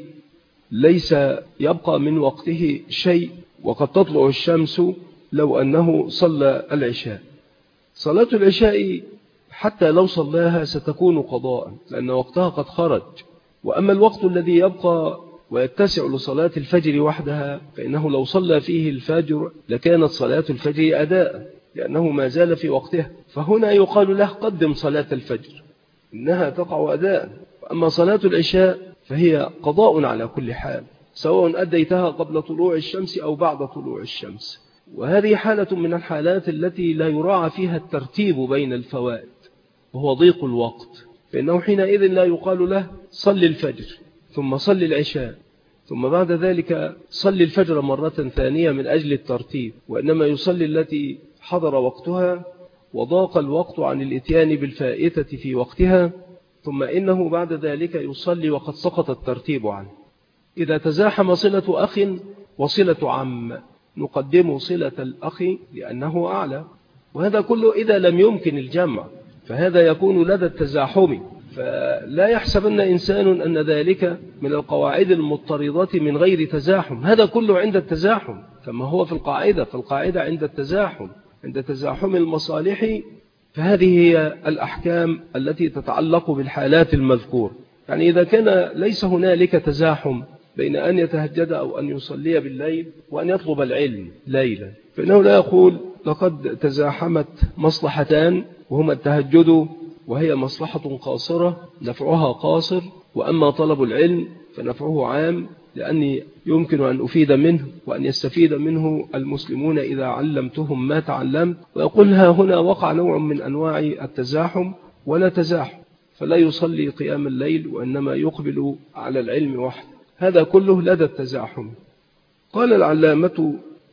ليس يبقى من وقته شيء وقد تطلع الشمس لو أنه صلى العشاء. صلاة العشاء حتى لو صلاها ستكون قضاء، لأن وقتها قد خرج. وأما الوقت الذي يبقى ويتسع لصلاة الفجر وحدها، فإنه لو صلى فيه الفجر لكانت صلاة الفجر أداء، لأنه ما زال في وقتها. فهنا يقال له قدم صلاة الفجر، إنها تقع أداء. أما صلاة العشاء فهي قضاء على كل حال، سواء أديتها قبل طلوع الشمس أو بعد طلوع الشمس. وهذه حالة من الحالات التي لا يراعى فيها الترتيب بين الفوائد، وهو ضيق الوقت، فإنه حينئذ لا يقال له صل الفجر ثم صل العشاء ثم بعد ذلك صل الفجر مرة ثانية من أجل الترتيب، وإنما يصلي التي حضر وقتها وضاق الوقت عن الاتيان بالفائتة في وقتها، ثم إنه بعد ذلك يصلي وقد سقط الترتيب عنه. إذا تزاحم صلة أخ وصلة عم نقدم صلة الأخ لأنه أعلى، وهذا كله إذا لم يمكن الجمع، فهذا يكون لدى التزاحم. فلا يحسبن إنسان أن ذلك من القواعد المضطردة من غير تزاحم، هذا كله عند التزاحم كما هو في القاعدة. فالقاعدة عند التزاحم، عند تزاحم المصالح، فهذه هي الأحكام التي تتعلق بالحالات المذكورة. يعني إذا كان ليس هنالك تزاحم بين أن يتهجد أو أن يصلي بالليل وأن يطلب العلم ليلا، فإنه لا يقول لقد تزاحمت مصلحتان وهما التهجد وهي مصلحة قاصرة نفعها قاصر، وأما طلب العلم فنفعه عام، لأني يمكن أن أفيد منه وأن يستفيد منه المسلمون إذا علمتهم ما تعلمت. ويقول ها هنا وقع نوع من أنواع التزاحم ولا تزاحم، فلا يصلي قيام الليل وإنما يقبل على العلم وحده، هذا كله لدى التزاحم. قال العلامة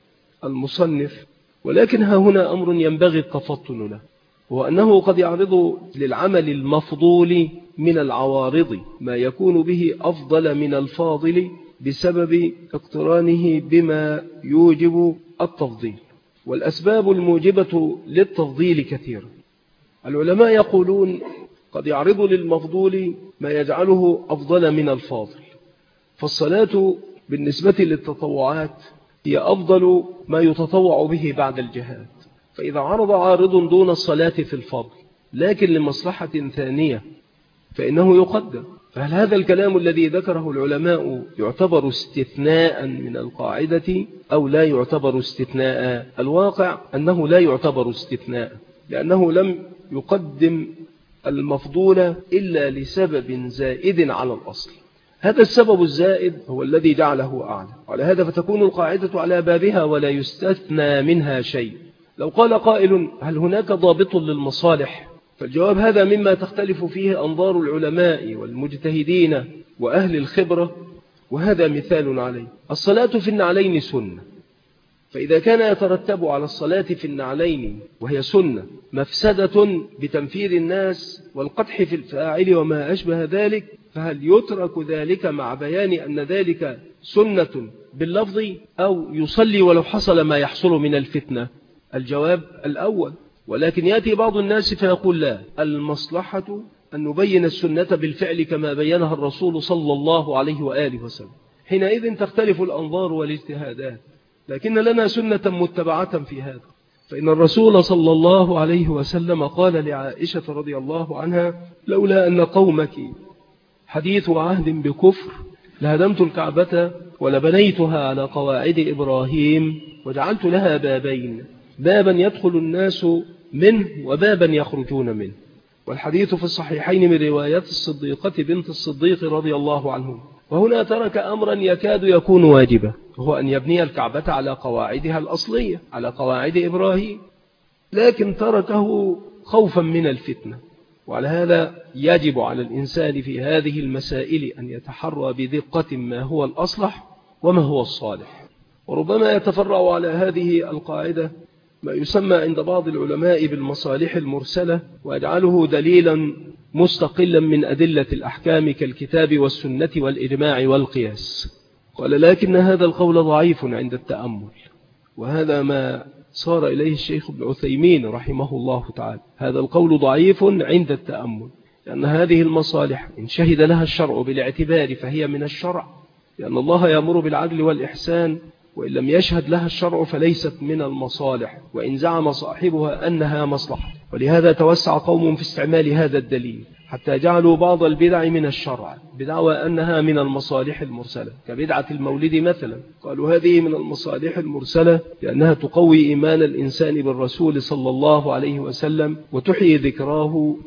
المصنف: ولكن ها هنا أمر ينبغي التفطن له، هو أنه قد يعرض للعمل المفضول من العوارض ما يكون به أفضل من الفاضل بسبب اقترانه بما يوجب التفضيل، والأسباب الموجبة للتفضيل كثيرة. العلماء يقولون قد يعرض للمفضول ما يجعله أفضل من الفاضل، فالصلاة بالنسبة للتطوعات هي أفضل ما يتطوع به بعد الجهاد، فإذا عرض عارض دون الصلاة في الفضل لكن لمصلحة ثانية فإنه يقدم. فهل هذا الكلام الذي ذكره العلماء يعتبر استثناء من القاعدة أو لا يعتبر استثناء؟ الواقع أنه لا يعتبر استثناء، لأنه لم يقدم المفضول إلا لسبب زائد على الأصل، هذا السبب الزائد هو الذي جعله أعلى، وعلى هذا فتكون القاعدة على بابها ولا يستثنى منها شيء. لو قال قائل هل هناك ضابط للمصالح؟ فالجواب هذا مما تختلف فيه أنظار العلماء والمجتهدين وأهل الخبرة، وهذا مثال عليه. الصلاة في النعلين سنة، فإذا كان يترتب على الصلاة في النعلين وهي سنة مفسدة بتنفير الناس والقدح في الفاعل وما أشبه ذلك، فهل يترك ذلك مع بيان أن ذلك سنة باللفظ، أو يصلي ولو حصل ما يحصل من الفتنة؟ الجواب الأول، ولكن يأتي بعض الناس فيقول لا، المصلحة أن نبين السنة بالفعل كما بينها الرسول صلى الله عليه وآله وسلم. حينئذ تختلف الأنظار والاجتهادات، لكن لنا سنة متبعة في هذا. فإن الرسول صلى الله عليه وسلم قال لعائشة رضي الله عنها: لولا أن قومك حديث عهد بكفر لهدمت الكعبة ولبنيتها على قواعد إبراهيم وجعلت لها بابين، بابا يدخل الناس منه وبابا يخرجون منه. والحديث في الصحيحين من رواية الصديقة بنت الصديق رضي الله عنه. وهنا ترك أمرا يكاد يكون واجبا، وهو أن يبني الكعبة على قواعدها الأصلية، على قواعد إبراهيم، لكن تركه خوفا من الفتنة. وعلى هذا يجب على الإنسان في هذه المسائل أن يتحرى بدقة ما هو الأصلح وما هو الصالح. وربما يتفرع على هذه القاعدة ما يسمى عند بعض العلماء بالمصالح المرسلة، ويجعله دليلا مستقلا من أدلة الأحكام كالكتاب والسنة والإجماع والقياس. قال: لكن هذا القول ضعيف عند التأمل، وهذا ما صار إليه الشيخ ابن عثيمين رحمه الله تعالى. هذا القول ضعيف عند التأمل، لأن هذه المصالح إن شهد لها الشرع بالاعتبار فهي من الشرع، لأن الله يأمر بالعدل والإحسان، وإن لم يشهد لها الشرع فليست من المصالح، وإن زعم صاحبها أنها مصلحة. ولهذا توسع قوم في استعمال هذا الدليل حتى جعلوا بعض البدع من الشرع بدعوى أنها من المصالح المرسلة، كبدعة المولد مثلا. قالوا هذه من المصالح المرسلة لأنها تقوي إيمان الإنسان بالرسول صلى الله عليه وسلم، وتحيي ذكراه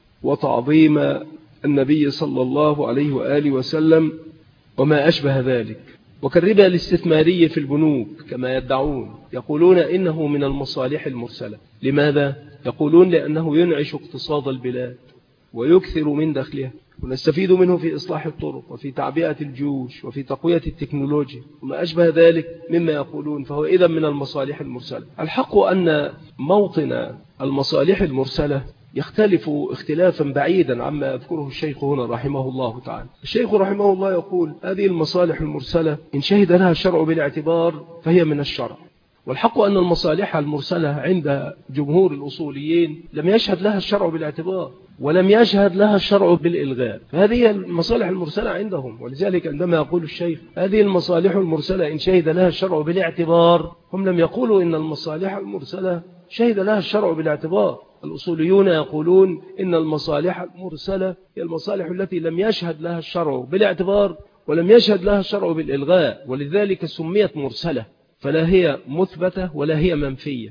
وتعظيم النبي صلى الله عليه وآله وسلم وما أشبه ذلك. وكالربا الاستثماري في البنوك كما يدعون، يقولون إنه من المصالح المرسلة. لماذا؟ يقولون لأنه ينعش اقتصاد البلاد ويكثر من دخلها، ونستفيد منه في إصلاح الطرق وفي تعبئة الجيوش وفي تقوية التكنولوجيا وما أشبه ذلك مما يقولون، فهو إذن من المصالح المرسلة. الحق أن موطن المصالح المرسلة يختلف اختلافا بعيدا عما يذكره الشيخ هنا رحمه الله تعالى. الشيخ رحمه الله يقول: هذه المصالح المرسلة إن شهد لها الشرع بالاعتبار فهي من الشرع. والحق أن المصالح المرسلة عند جمهور الأصوليين لم يشهد لها الشرع بالاعتبار، ولم يشهد لها الشرع بالإلغاء، فهذه المصالح المرسلة عندهم. ولذلك عندما يقول الشيخ هذه المصالح المرسلة إن شهد لها الشرع بالاعتبار، هم لم يقولوا إن المصالح المرسلة شهد لها الشرع بالاعتبار. الأصوليون يقولون إن المصالح المرسلة هي المصالح التي لم يشهد لها الشرع بالاعتبار ولم يشهد لها الشرع بالإلغاء، ولذلك سميت مرسلة، فلا هي مثبتة ولا هي منفية،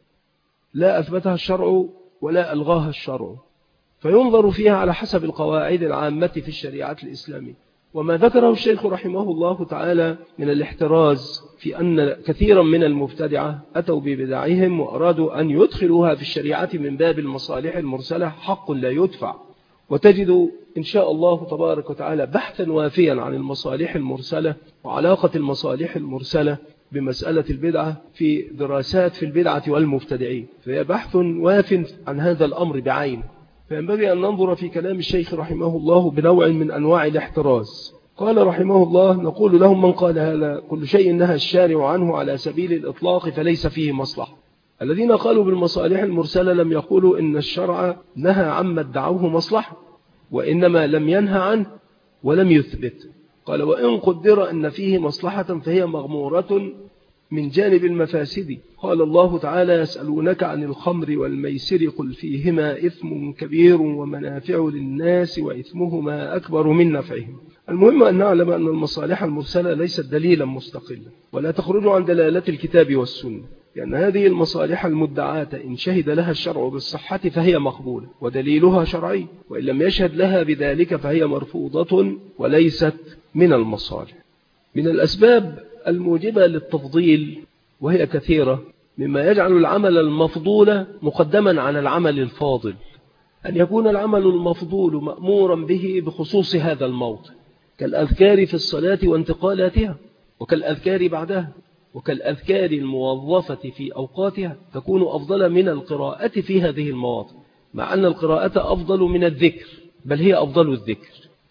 لا أثبتها الشرع ولا ألغاها الشرع، فينظر فيها على حسب القواعد العامة في الشريعة الإسلامية. وما ذكره الشيخ رحمه الله تعالى من الاحتراز في أن كثيرا من المبتدعة أتوا ببدعهم وأرادوا أن يدخلوها في الشريعة من باب المصالح المرسلة حق لا يدفع. وتجد إن شاء الله تبارك وتعالى بحثا وافيا عن المصالح المرسلة وعلاقة المصالح المرسلة بمسألة البدعة في دراسات في البدعة والمبتدعين، فهي بحث واف عن هذا الأمر بعينه. فينبغي أن ننظر في كلام الشيخ رحمه الله بنوع من أنواع الاحتراز. قال رحمه الله: نقول لهم من قال هذا كل شيء نهى الشارع عنه على سبيل الإطلاق فليس فيه مصلحة. الذين قالوا بالمصالح المرسلة لم يقولوا إن الشرع نهى عما ادعوه مصلحة، وإنما لم ينهى عنه ولم يثبت. قال: وإن قدر أن فيه مصلحة فهي مغمورة من جانب المفاسد. قال الله تعالى: يسألونك عن الخمر والميسر قل فيهما إثم كبير ومنافع للناس وإثمهما أكبر من نفعهم. المهم أن نعلم أن المصالح المرسلة ليست دليلا مستقلا ولا تخرج عن دلالة الكتاب والسنة، لأن هذه المصالح المدعاة إن شهد لها الشرع بالصحة فهي مقبولة ودليلها شرعي، وإن لم يشهد لها بذلك فهي مرفوضة وليست من المصالح. من الأسباب الموجبة للتفضيل وهي كثيرة مما يجعل العمل المفضول مقدما على العمل الفاضل أن يكون العمل المفضول مأمورا به بخصوص هذا الموطن. كالأذكار في الصلاة وانتقالاتها، وكالأذكار بعدها، وكالأذكار الموظفة في أوقاتها، تكون أفضل من القراءة في هذه المواطن، مع أن القراءة أفضل من الذكر، بل هي أفضل الذكر،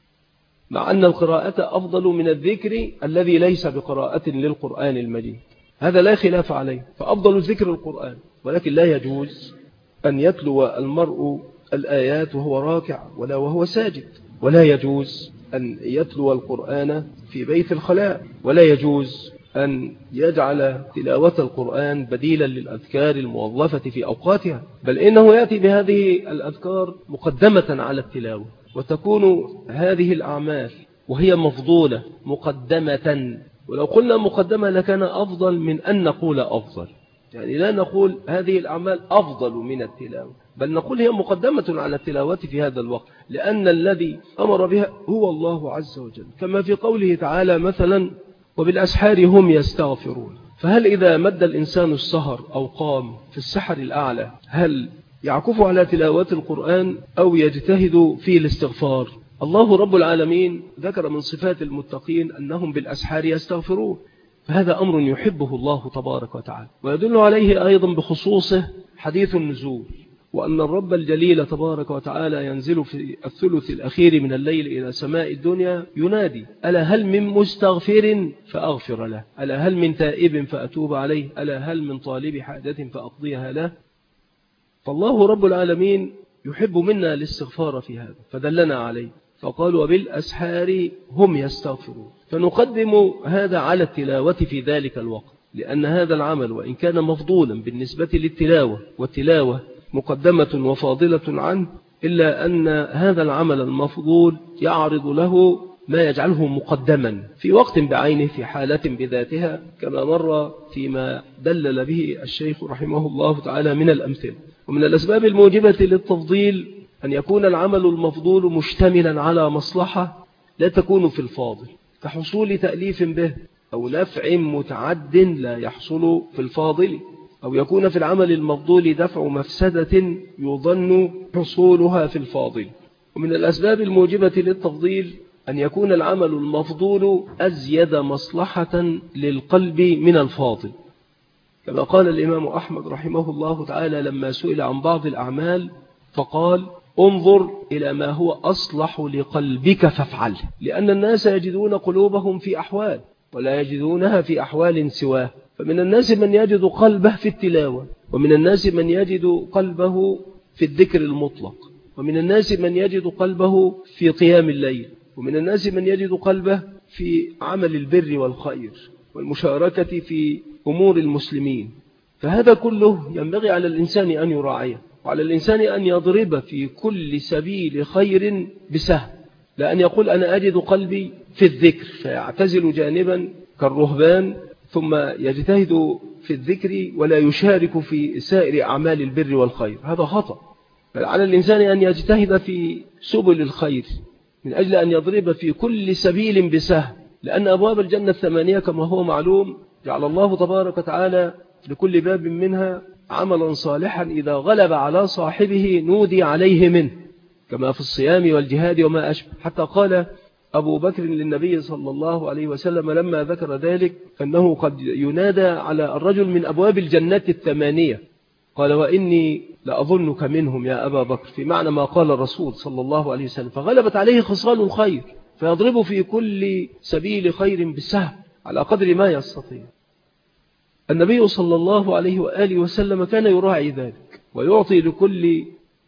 مع أن القراءة أفضل من الذكر الذي ليس بقراءة للقرآن المجيد، هذا لا خلاف عليه، فأفضل الذكر القرآن، ولكن لا يجوز أن يتلو المرء الآيات وهو راكع ولا وهو ساجد، ولا يجوز أن يتلو القرآن في بيت الخلاء، ولا يجوز أن يجعل تلاوة القرآن بديلا للأذكار الموظفة في أوقاتها، بل إنه يأتي بهذه الأذكار مقدمة على التلاوة، وتكون هذه الأعمال وهي مفضولة مقدمة، ولو قلنا مقدمة لكان أفضل من أن نقول أفضل، يعني لا نقول هذه الأعمال أفضل من التلاوة، بل نقول هي مقدمة على التلاوة في هذا الوقت، لأن الذي أمر بها هو الله عز وجل، كما في قوله تعالى مثلا وبالأسحار هم يستغفرون. فهل إذا مد الإنسان السهر أو قام في السحر الأعلى هل يعكف على تلاوة القرآن أو يجتهد في الاستغفار؟ الله رب العالمين ذكر من صفات المتقين أنهم بالأسحار يستغفرون، فهذا أمر يحبه الله تبارك وتعالى، ويدل عليه أيضا بخصوصه حديث النزول، وأن الرب الجليل تبارك وتعالى ينزل في الثلث الأخير من الليل إلى سماء الدنيا ينادي ألا هل من مستغفر فأغفر له، ألا هل من تائب فأتوب عليه، ألا هل من طالب حاجة فأقضيها له. فالله رب العالمين يحب منا الاستغفار في هذا فدلنا عليه، فقال وبالأسحار هم يستغفرون، فنقدم هذا على التلاوة في ذلك الوقت، لأن هذا العمل وإن كان مفضولا بالنسبة للتلاوة، والتلاوة مقدمة وفاضلة عنه، إلا أن هذا العمل المفضول يعرض له ما يجعله مقدما في وقت بعينه في حالة بذاتها، كما مر فيما دلل به الشيخ رحمه الله تعالى من الأمثلة. ومن الأسباب الموجبة للتفضيل أن يكون العمل المفضول مشتملا على مصلحة لا تكون في الفاضل، كحصول تأليف به أو نفع متعد لا يحصل في الفاضل، أو يكون في العمل المفضول دفع مفسدة يظن حصولها في الفاضل. ومن الأسباب الموجبة للتفضيل أن يكون العمل المفضول أزيد مصلحة للقلب من الفاضل، كما قال الإمام أحمد رحمه الله تعالى لما سئل عن بعض الأعمال فقال انظر إلى ما هو أصلح لقلبك فافعله، لأن الناس يجدون قلوبهم في أحوال ولا يجدونها في أحوال سواه، فمن الناس من يجد قلبه في التلاوة، ومن الناس من يجد قلبه في الذكر المطلق، ومن الناس من يجد قلبه في قيام الليل، ومن الناس من يجد قلبه في عمل البر والخير والمشاركة في أمور المسلمين. فهذا كله ينبغي على الإنسان أن يراعيه، وعلى الإنسان أن يضرب في كل سبيل خير بسهم، لأن يقول أنا أجد قلبي في الذكر فيعتزل جانبا كالرهبان ثم يجتهد في الذكر ولا يشارك في سائر أعمال البر والخير، هذا خطأ. بل على الإنسان أن يجتهد في سبل الخير من أجل أن يضرب في كل سبيل بسهم، لأن أبواب الجنة الثمانية كما هو معلوم جعل الله تبارك وتعالى لكل باب منها عملا صالحا إذا غلب على صاحبه نودي عليه منه، كما في الصيام والجهاد وما أشبه. حتى قال أبو بكر للنبي صلى الله عليه وسلم لما ذكر ذلك أنه قد ينادى على الرجل من أبواب الجنة الثمانية، قال وإني لأظنك منهم يا أبا بكر، في معنى ما قال الرسول صلى الله عليه وسلم، فغلبت عليه خصال الخير فيضرب في كل سبيل خير بالسهم على قدر ما يستطيع. النبي صلى الله عليه وآله وسلم كان يراعي ذلك ويعطي لكل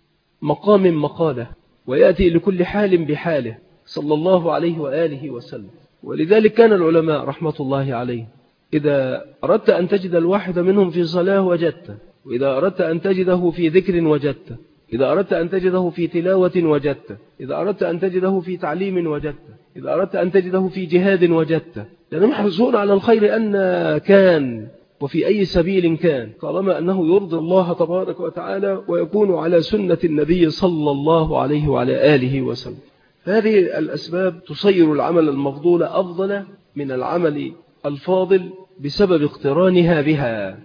مقام مقاله ويأتي لكل حال بحاله صلى الله عليه وآله وسلم. ولذلك كان العلماء رحمة الله عليه إذا أردت أن تجد الواحد منهم في صلاة وجدته، وإذا أردت أن تجده في ذكر وجدته، إذا أردت أن تجده في تلاوة وجدته، إذا أردت أن تجده في تعليم وجدته، إذا أردت أن تجده في جهاد وجدته، لأنهم يحرصون على الخير أن كان وفي أي سبيل كان، طالما أنه يرضي الله تبارك وتعالى ويكون على سنة النبي صلى الله عليه وعلى آله وسلم. هذه الأسباب تصير العمل المفضول أفضل من العمل الفاضل بسبب اقترانها بها.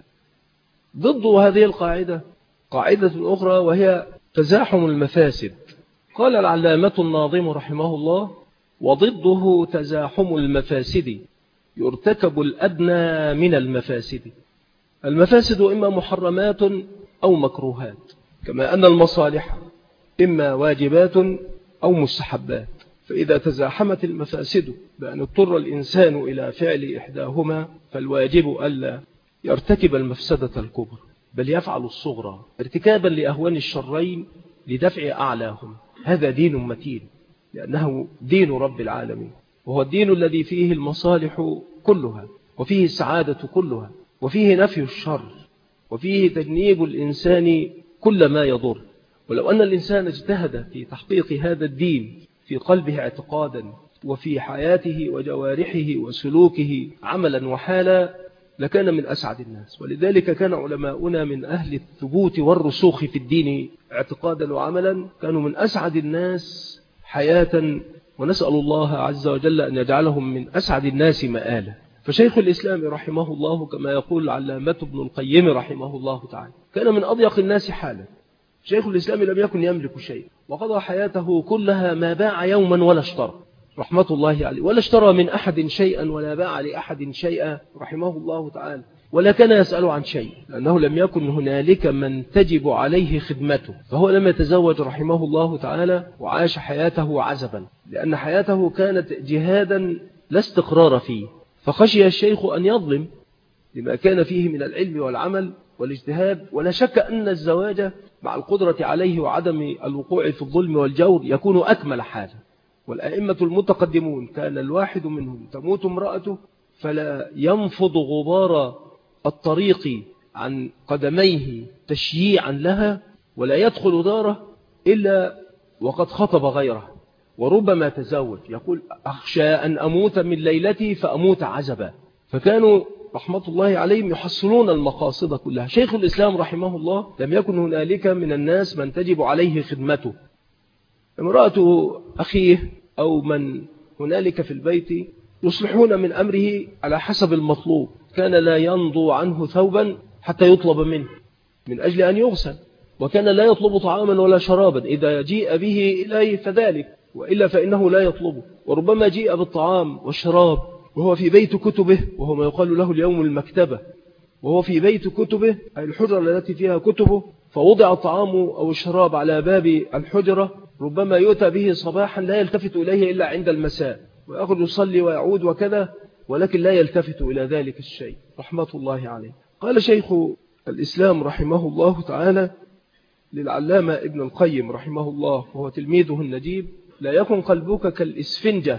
ضد هذه القاعدة قاعدة أخرى وهي تزاحم المفاسد. قال العلامة الناظم رحمه الله وضده تزاحم المفاسد، يرتكب الأدنى من المفاسد. المفاسد إما محرمات أو مكروهات، كما أن المصالح إما واجبات أو مستحبات. فإذا تزاحمت المفاسد بأن اضطر الإنسان إلى فعل إحداهما، فالواجب ألا يرتكب المفسدة الكبرى، بل يفعل الصغرى ارتكابا لأهوان الشرين لدفع أعلاهم. هذا دين متين، لأنه دين رب العالمين، وهو الدين الذي فيه المصالح كلها، وفيه السعادة كلها، وفيه نفي الشر، وفيه تجنيب الإنسان كل ما يضر. ولو أن الإنسان اجتهد في تحقيق هذا الدين في قلبه اعتقادا، وفي حياته وجوارحه وسلوكه عملا وحالا، لكان من أسعد الناس. ولذلك كان علماؤنا من أهل الثبوت والرسوخ في الدين اعتقادا وعملا، كانوا من أسعد الناس حياة، ونسأل الله عز وجل أن يجعلهم من أسعد الناس مآلا. فشيخ الإسلام رحمه الله كما يقول العلامة ابن القيم رحمه الله تعالى كان من أضيق الناس حالا. شيخ الإسلام لم يكن يملك شيء، وقضى حياته كلها ما باع يوما ولا اشترى رحمة الله عليه، ولا اشترى من أحد شيئا ولا باع لأحد شيئا رحمه الله تعالى، ولا كان يسأل عن شيء، لأنه لم يكن هنالك من تجب عليه خدمته. فهو لم يتزوج رحمه الله تعالى، وعاش حياته عزبا، لأن حياته كانت جهادا لا استقرار فيه. فخشي الشيخ أن يظلم لما كان فيه من العلم والعمل والاجتهاد. ولا شك أن الزواج مع القدرة عليه وعدم الوقوع في الظلم والجور يكون أكمل حالا. والأئمة المتقدمون كان الواحد منهم تموت امرأته فلا ينفض غبار الطريق عن قدميه تشييعا لها، ولا يدخل داره إلا وقد خطب غيره، وربما تزوج. يقول أخشى أن أموت من ليلتي فأموت عزبا. فكانوا رحمة الله عليهم يحصلون المقاصد كلها. شيخ الإسلام رحمه الله لم يكن هنالك من الناس من تجب عليه خدمته. امرأة أخيه أو من هنالك في البيت يصلحون من أمره على حسب المطلوب. كان لا ينضو عنه ثوبا حتى يطلب منه من أجل أن يغسل، وكان لا يطلب طعاما ولا شرابا، إذا جيء به إليه فذلك، وإلا فإنه لا يطلبه. وربما جيء بالطعام والشراب وهو في بيت كتبه، وهو ما يقال له اليوم المكتبة، وهو في بيت كتبه أي الحجرة التي فيها كتبه، فوضع الطعام أو الشراب على باب الحجرة، ربما يؤتى به صباحا لا يلتفت إليه إلا عند المساء، ويأخذ يصلي ويعود وكذا، ولكن لا يلتفت إلى ذلك الشيء رحمة الله عليه. قال شيخ الإسلام رحمه الله تعالى للعلامة ابن القيم رحمه الله وهو تلميذه النجيب: لا يكن قلبك كالإسفنجة،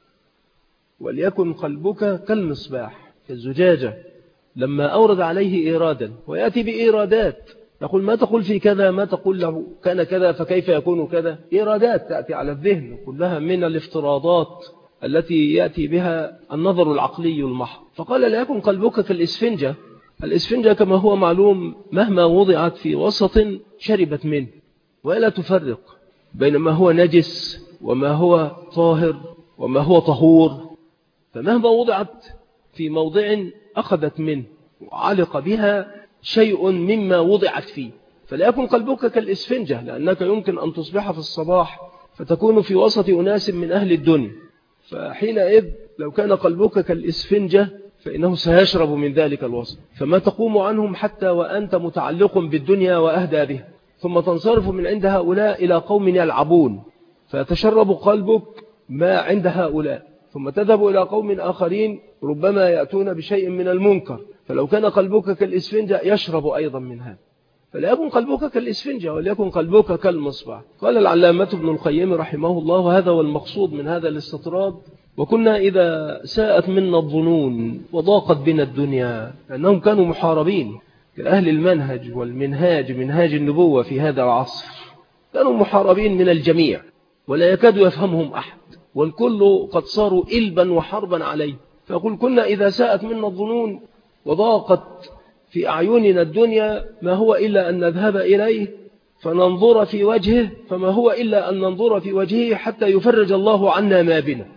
وليكن قلبك كالمصباح، كالزجاجة. لما أورد عليه إيرادا، ويأتي بإيرادات، يقول ما تقول في كذا، ما تقول له كان كذا فكيف يكون كذا. إيرادات تأتي على الذهن كلها من الافتراضات التي يأتي بها النظر العقلي المحض. فقال لا يكن قلبك كالإسفنجة. الإسفنجة كما هو معلوم مهما وضعت في وسط شربت منه، ولا تفرق بين ما هو نجس وما هو طاهر وما هو طهور، فمهما وضعت في موضع أخذت منه وعلق بها شيء مما وضعت فيه. فلا يكن قلبك كالإسفنجة، لأنك يمكن أن تصبح في الصباح فتكون في وسط أناس من أهل الدنيا، فحينئذ لو كان قلبك كالإسفنجة فإنه سيشرب من ذلك الوسط، فما تقوم عنهم حتى وأنت متعلق بالدنيا وأهدى بها، ثم تنصرف من عند هؤلاء إلى قوم يلعبون، فيتشرب قلبك ما عند هؤلاء، ثم تذهب إلى قوم آخرين ربما يأتون بشيء من المنكر. فلو كان قلبك كالإسفنجة يشرب أيضا من هذا. فلا يكن قلبك كالإسفنجة، وليكن قلبك كالمصباح. قال العلامة ابن القيم رحمه الله، وهذا هو المقصود من هذا الاستطراد: وكنا إذا ساءت منا الظنون وضاقت بنا الدنيا، لأنهم كانوا محاربين كأهل المنهج والمنهاج، منهاج النبوة في هذا العصر، كانوا محاربين من الجميع ولا يكاد يفهمهم أحد، والكل قد صاروا إلبا وحربا عليه. فيقول كنا إذا ساءت منا الظنون وضاقت في أعيننا الدنيا، ما هو إلا أن نذهب إليه فننظر في وجهه، فما هو إلا أن ننظر في وجهه حتى يفرج الله عنا ما بنا.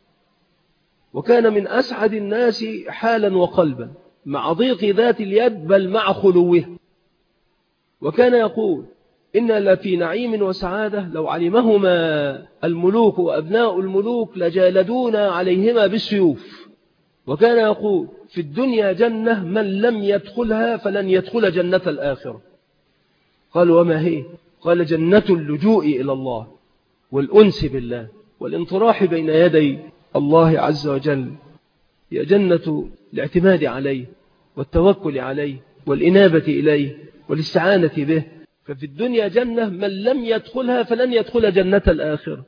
وكان من أسعد الناس حالا وقلبا مع ضيق ذات اليد، بل مع خلوه. وكان يقول إن لفي نعيم وسعادة لو علمهما الملوك وأبناء الملوك لجالدونا عليهما بالسيوف. وكان يقول في الدنيا جنة من لم يدخلها فلن يدخل جنة الآخرة. قال وما هي؟ قال جنة اللجوء إلى الله والأنس بالله والانطراح بين يدي الله عز وجل، هي جنة الاعتماد عليه والتوكل عليه والإنابة إليه والاستعانة به. ففي الدنيا جنة من لم يدخلها فلن يدخل جنة الآخرة.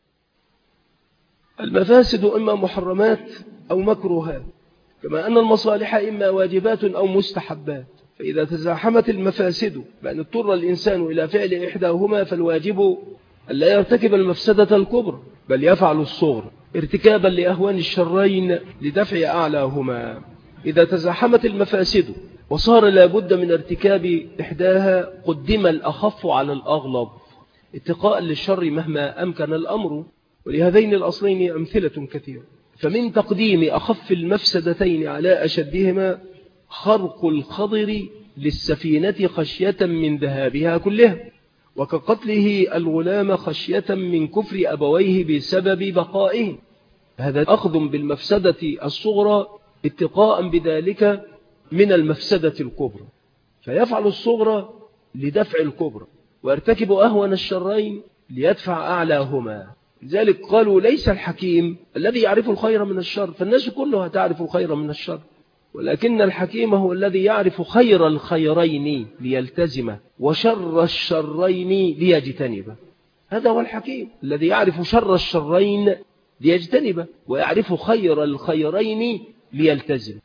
المفاسد إما محرمات أو مكروهات، كما أن المصالح إما واجبات أو مستحبات. فإذا تزاحمت المفاسد بأن اضطر الإنسان إلى فعل إحداهما فالواجب ألا يرتكب المفسدة الكبرى بل يفعل الصغر ارتكابا لأهوان الشرين لدفع أعلاهما. إذا تزاحمت المفاسد وصار لابد من ارتكاب إحداها قدم الأخف على الأغلظ اتقاء للشر مهما أمكن الأمر. ولهذين الأصلين أمثلة كثيرة. فمن تقديم أخف المفسدتين على أشدهما خرق الخضر للسفينة خشية من ذهابها كلها، وكقتله الغلام خشية من كفر أبويه بسبب بقائه. هذا أخذ بالمفسدة الصغرى اتقاء بذلك من المفسدة الكبرى، فيفعل الصغرى لدفع الكبرى ويرتكب أهون الشرين ليدفع أعلاهما. لذلك قالوا ليس الحكيم الذي يعرف الخير من الشر، فالناس كلها تعرف الخير من الشر، ولكن الحكيم هو الذي يعرف خير الخيرين ليلتزمه وشر الشرين ليجتنبه. هذا هو الحكيم الذي يعرف شر الشرين ليجتنبه ويعرف خير الخيرين ليلتزم.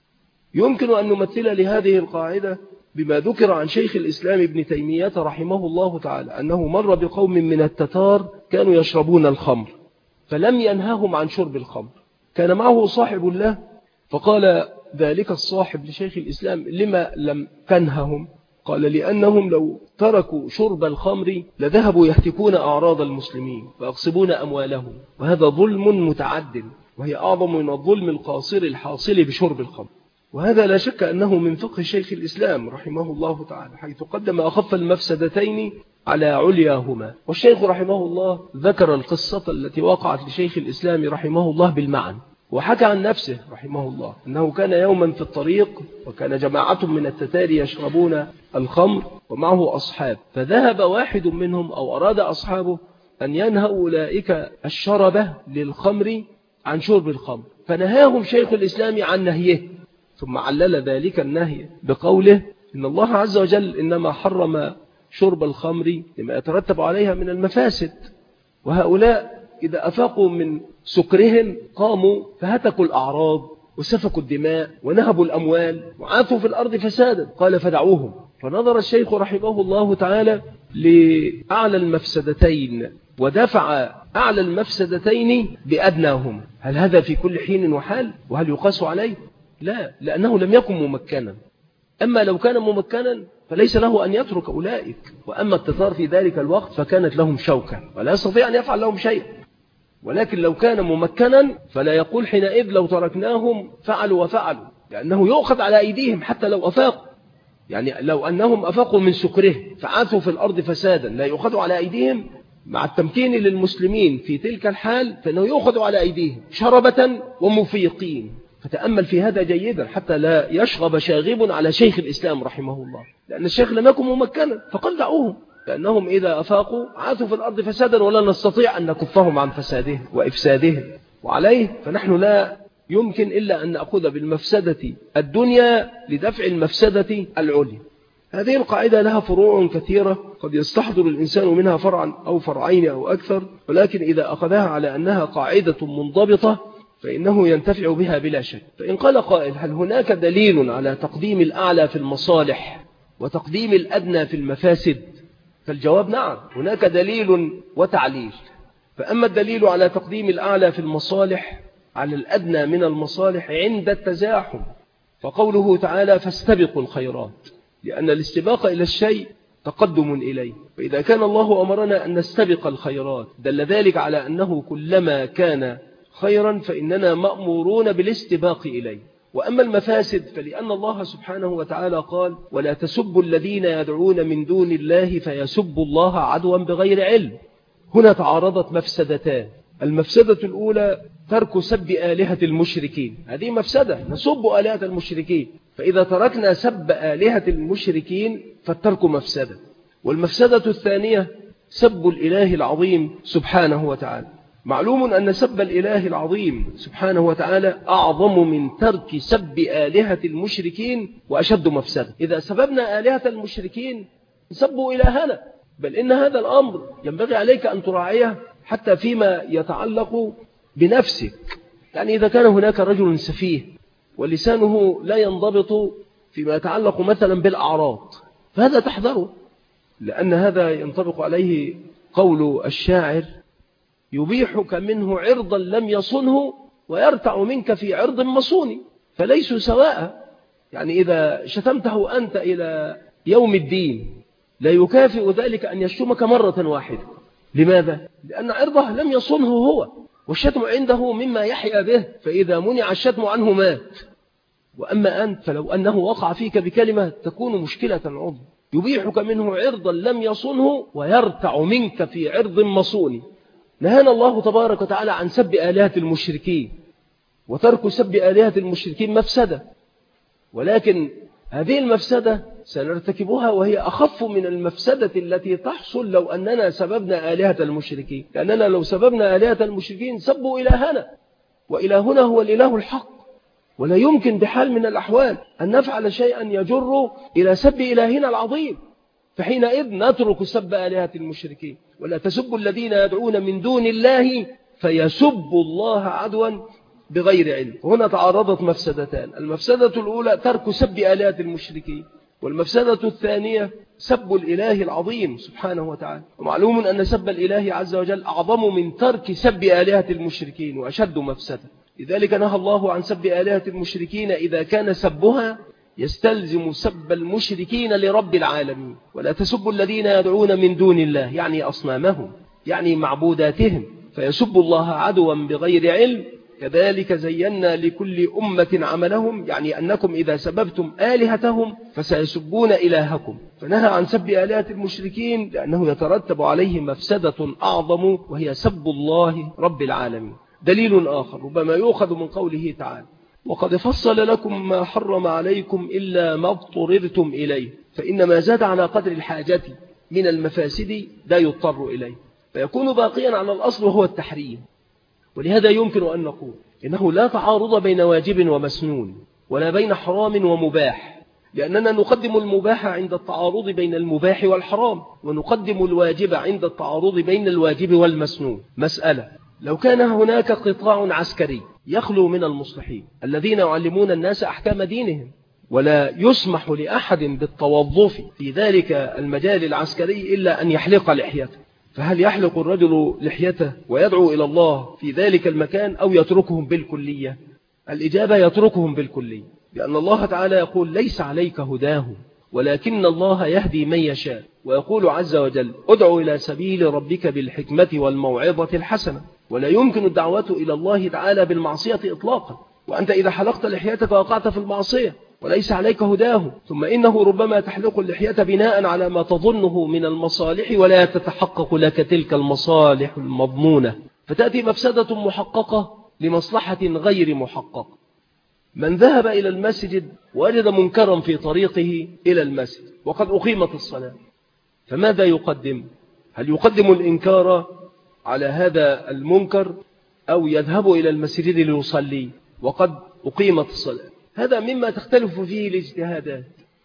يمكن أن نمثل لهذه القاعدة بما ذكر عن شيخ الإسلام ابن تيمية رحمه الله تعالى أنه مر بقوم من التتار كانوا يشربون الخمر فلم ينهاهم عن شرب الخمر. كان معه صاحب له فقال ذلك الصاحب لشيخ الإسلام لما لم تنههم؟ قال لأنهم لو تركوا شرب الخمر لذهبوا يهتكون أعراض المسلمين ويغصبون أموالهم، وهذا ظلم متعدد وهي أعظم من الظلم القاصر الحاصل بشرب الخمر. وهذا لا شك أنه من فقه شيخ الإسلام رحمه الله تعالى، حيث قدم أخف المفسدتين على علياهما. والشيخ رحمه الله ذكر القصة التي وقعت لشيخ الإسلام رحمه الله بالمعنى، وحكى عن نفسه رحمه الله أنه كان يوما في الطريق وكان جماعة من التتار يشربون الخمر ومعه أصحاب، فذهب واحد منهم أو أراد أصحابه أن ينهى أولئك الشربة للخمر عن شرب الخمر، فنهاهم شيخ الإسلام عن نهيه، ثم علل ذلك النهي بقوله إن الله عز وجل إنما حرم شرب الخمر لما يترتب عليها من المفاسد، وهؤلاء إذا أفاقوا من سكرهم قاموا فهتكوا الأعراض وسفكوا الدماء ونهبوا الأموال وعاثوا في الأرض فسادا، قال فدعوهم. فنظر الشيخ رحمه الله تعالى لأعلى المفسدتين ودفع أعلى المفسدتين بأدناهم. هل هذا في كل حين وحال؟ وهل يقاس عليه؟ لا، لأنه لم يكن ممكنا. أما لو كان ممكنا فليس له أن يترك أولئك، وأما التتار في ذلك الوقت فكانت لهم شوكة ولا يستطيع أن يفعل لهم شيء. ولكن لو كان ممكنا فلا يقول حينئذ لو تركناهم فعلوا وفعلوا، لأنه يؤخذ على أيديهم حتى لو أفاقوا. يعني لو أنهم أفاقوا من سكره فعاثوا في الأرض فسادا لا يؤخذوا على أيديهم، مع التمكين للمسلمين في تلك الحال فإنه يؤخذ على أيديهم شربة ومفيقين. فتأمل في هذا جيدا حتى لا يشغب شاغب على شيخ الإسلام رحمه الله، لأن الشيخ لم يكن ممكنا فقال دعوهم، لأنهم إذا أفاقوا عاثوا في الأرض فسادا ولا نستطيع أن نكفهم عن فسادهم وإفسادهم. وعليه فنحن لا يمكن إلا أن نأخذ بالمفسدة الدنيا لدفع المفسدة العليا. هذه القاعدة لها فروع كثيرة قد يستحضر الإنسان منها فرعا أو فرعين أو أكثر، ولكن إذا أخذها على أنها قاعدة منضبطة فإنه ينتفع بها بلا شك. فإن قال قائل هل هناك دليل على تقديم الأعلى في المصالح وتقديم الأدنى في المفاسد؟ فالجواب نعم، هناك دليل وتعليل. فأما الدليل على تقديم الأعلى في المصالح على الأدنى من المصالح عند التزاحم، فقوله تعالى فاستبقوا الخيرات، لأن الاستباق إلى الشيء تقدم إليه. فإذا كان الله أمرنا أن نستبق الخيرات دل ذلك على أنه كلما كان خيرا فإننا مأمورون بالاستباق إليه. وأما المفاسد فلأن الله سبحانه وتعالى قال ولا تسبوا الذين يدعون من دون الله فيسبوا الله عدوا بغير علم. هنا تعارضت مفسدتان. المفسدة الأولى ترك سب آلهة المشركين، هذه مفسدة، نسب آلهة المشركين، فإذا تركنا سب آلهة المشركين فالترك مفسدة. والمفسدة الثانية سب الإله العظيم سبحانه وتعالى. معلوم أن سب الإله العظيم سبحانه وتعالى أعظم من ترك سب آلهة المشركين وأشد مفسدة. إذا سببنا آلهة المشركين سبوا إلهنا، بل إن هذا الأمر ينبغي عليك أن تراعيه حتى فيما يتعلق بنفسك. يعني إذا كان هناك رجل سفيه ولسانه لا ينضبط فيما يتعلق مثلا بالأعراض فهذا تحذره، لأن هذا ينطبق عليه قول الشاعر يبيحك منه عرضا لم يصنه ويرتع منك في عرض مصون، فليسوا سواء. يعني إذا شتمته أنت إلى يوم الدين لا يكافئ ذلك أن يشتمك مرة واحدة. لماذا؟ لأن عرضه لم يصنه هو، والشتم عنده مما يحيا به، فإذا منع الشتم عنه مات. وأما أنت فلو أنه وقع فيك بكلمة تكون مشكلة عظمى. يبيحك منه عرضا لم يصنه ويرتع منك في عرض مصون. نهانا الله تبارك وتعالى عن سب آلهة المشركين، وترك سب آلهة المشركين مفسدة، ولكن هذه المفسدة سنرتكبها وهي أخف من المفسدة التي تحصل لو أننا سببنا آلهة المشركين، لأننا لو سببنا آلهة المشركين سبوا إلهنا، وإلهنا هو الإله الحق، ولا يمكن بحال من الأحوال أن نفعل شيئا يجر إلى سب إلهنا العظيم، فحينئذ نترك سب آلهة المشركين. ولا تسبوا الذين يدعون من دون الله فيسبوا الله عدوا بغير علم. هنا تعارضت مفسدتان. المفسدة الأولى ترك سب آلهة المشركين، والمفسدة الثانية سب الإله العظيم سبحانه وتعالى. ومعلوم أن سب الإله عز وجل أعظم من ترك سب آلهة المشركين وأشد مفسدة. لذلك نهى الله عن سب آلهة المشركين إذا كان سبها يستلزم سب المشركين لرب العالمين. ولا تسبوا الذين يدعون من دون الله، يعني أصنامهم، يعني معبوداتهم، فيسبوا الله عدوا بغير علم. كذلك زينا لكل أمة عملهم، يعني أنكم إذا سببتم آلهتهم فسيسبون إلهكم. فنهى عن سب آلهة المشركين لأنه يترتب عليه مفسدة أعظم وهي سب الله رب العالمين. دليل آخر ربما يؤخذ من قوله تعالى وقد فصل لكم ما حرم عليكم إلا ما اضطررتم إليه، فإن ما زاد على قدر الحاجة من المفاسد لا يضطر إليه، فيكون باقيا على الأصل وهو التحريم. ولهذا يمكن أن نقول إنه لا تعارض بين واجب ومسنون ولا بين حرام ومباح، لأننا نقدم المباح عند التعارض بين المباح والحرام، ونقدم الواجب عند التعارض بين الواجب والمسنون. مسألة: لو كان هناك قطاع عسكري يخلو من المصلحين الذين يعلمون الناس أحكام دينهم، ولا يسمح لأحد بالتوظف في ذلك المجال العسكري إلا أن يحلق لحيته، فهل يحلق الرجل لحيته ويدعو إلى الله في ذلك المكان أو يتركهم بالكلية؟ الإجابة: يتركهم بالكلية، لأن الله تعالى يقول ليس عليك هداهم ولكن الله يهدي من يشاء، ويقول عز وجل ادعو إلى سبيل ربك بالحكمة والموعظة الحسنة. ولا يمكن الدعوة إلى الله تعالى بالمعصية إطلاقا، وأنت إذا حلقت لحيتك وقعت في المعصية وليس عليك هداه. ثم إنه ربما تحلق اللحية بناء على ما تظنه من المصالح ولا تتحقق لك تلك المصالح المضمونة، فتأتي مفسدة محققة لمصلحة غير محققة. من ذهب إلى المسجد وجد منكرا في طريقه إلى المسجد وقد أقيمت الصلاة، فماذا يقدم؟ هل يقدم الإنكار على هذا المنكر أو يذهب إلى المسجد ليصلي وقد أقيمت الصلاة؟ هذا مما تختلف فيه الاجتهادات،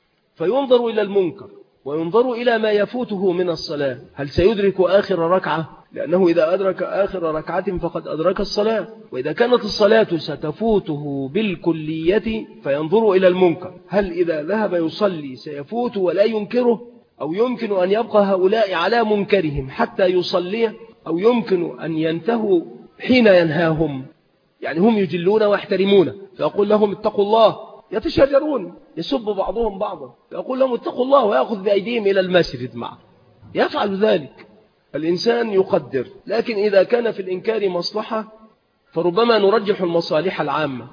فينظر إلى المنكر وينظر إلى ما يفوته من الصلاة. هل سيدرك آخر ركعة؟ لأنه إذا أدرك آخر ركعة فقد أدرك الصلاة. وإذا كانت الصلاة ستفوته بالكلية فينظر إلى المنكر، هل إذا ذهب يصلي سيفوت ولا ينكره، أو يمكن أن يبقى هؤلاء على منكرهم حتى يصلي، أو يمكن أن ينتهوا حين ينهاهم. يعني هم يجلون ويحترمون، فيقول لهم اتقوا الله، يتشاجرون يسب بعضهم بعضا، فيقول لهم اتقوا الله ويأخذ بأيديهم إلى المسجد معه، يفعل ذلك. الإنسان يقدر، لكن إذا كان في الإنكار مصلحة فربما نرجح المصالح العامة،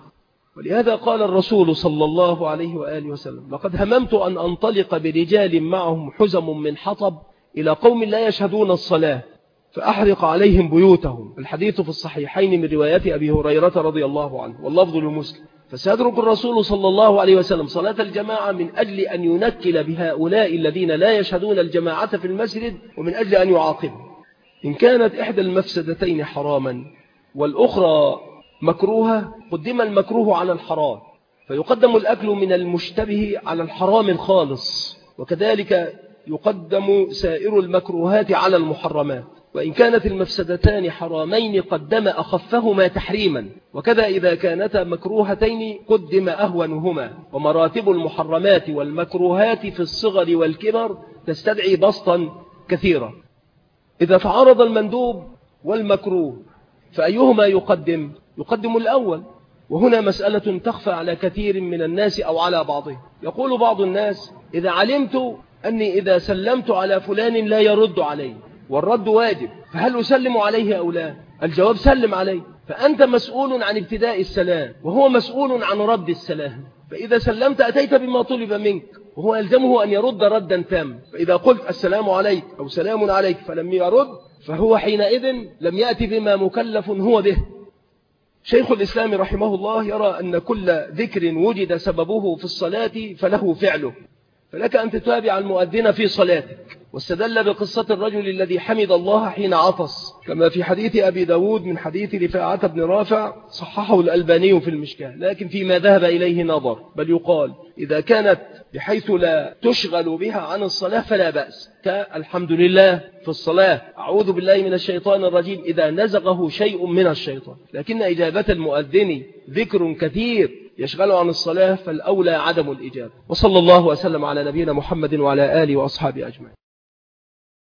ولهذا قال الرسول صلى الله عليه وآله وسلم: لقد هممت أن أنطلق برجال معهم حزم من حطب إلى قوم لا يشهدون الصلاة فأحرق عليهم بيوتهم. الحديث في الصحيحين من رواية أبي هريرة رضي الله عنه واللفظ لمسلم. فسيترك الرسول صلى الله عليه وسلم صلاة الجماعة من أجل أن ينكل بهؤلاء الذين لا يشهدون الجماعة في المسجد، ومن أجل أن يعاقبهم. إن كانت إحدى المفسدتين حراما والأخرى مكروهة قدم المكروه على الحرام، فيقدم الأكل من المشتبه على الحرام الخالص، وكذلك يقدم سائر المكروهات على المحرمات. وإن كانت المفسدتان حرامين قدم أخفهما تحريما، وكذا إذا كانتا مكروهتين قدم أهونهما. ومراتب المحرمات والمكروهات في الصغر والكبر تستدعي بسطا كثيرا. إذا تعارض المندوب والمكروه فأيهما يقدم؟ يقدم الأول. وهنا مسألة تخفى على كثير من الناس أو على بعضهم. يقول بعض الناس: إذا علمت أني إذا سلمت على فلان لا يرد علي والرد واجب، فهل أسلم عليه أو لا؟ الجواب: سلم عليه، فأنت مسؤول عن ابتداء السلام وهو مسؤول عن رد السلام. فإذا سلمت أتيت بما طلب منك، وهو يلزمه أن يرد ردا تام. فإذا قلت السلام عليك أو سلام عليك فلم يرد، فهو حينئذ لم يأتي بما مكلف هو به. شيخ الإسلام رحمه الله يرى أن كل ذكر وجد سببه في الصلاة فله فعله، فلك أن تتابع المؤذن في صلاتك. واستدل بقصة الرجل الذي حمد الله حين عطس، كما في حديث أبي داود من حديث رفاعة بن رافع صححه الألباني في المشكاة، لكن فيما ذهب إليه نظر، بل يقال إذا كانت بحيث لا تشغل بها عن الصلاة فلا بأس، كالحمد لله في الصلاة، أعوذ بالله من الشيطان الرجيم إذا نزغه شيء من الشيطان. لكن إجابة المؤذن ذكر كثير يشغل عن الصلاة فالأولى عدم الإجابة. وصلى الله وسلم على نبينا محمد وعلى آله وأصحابه أجمعين.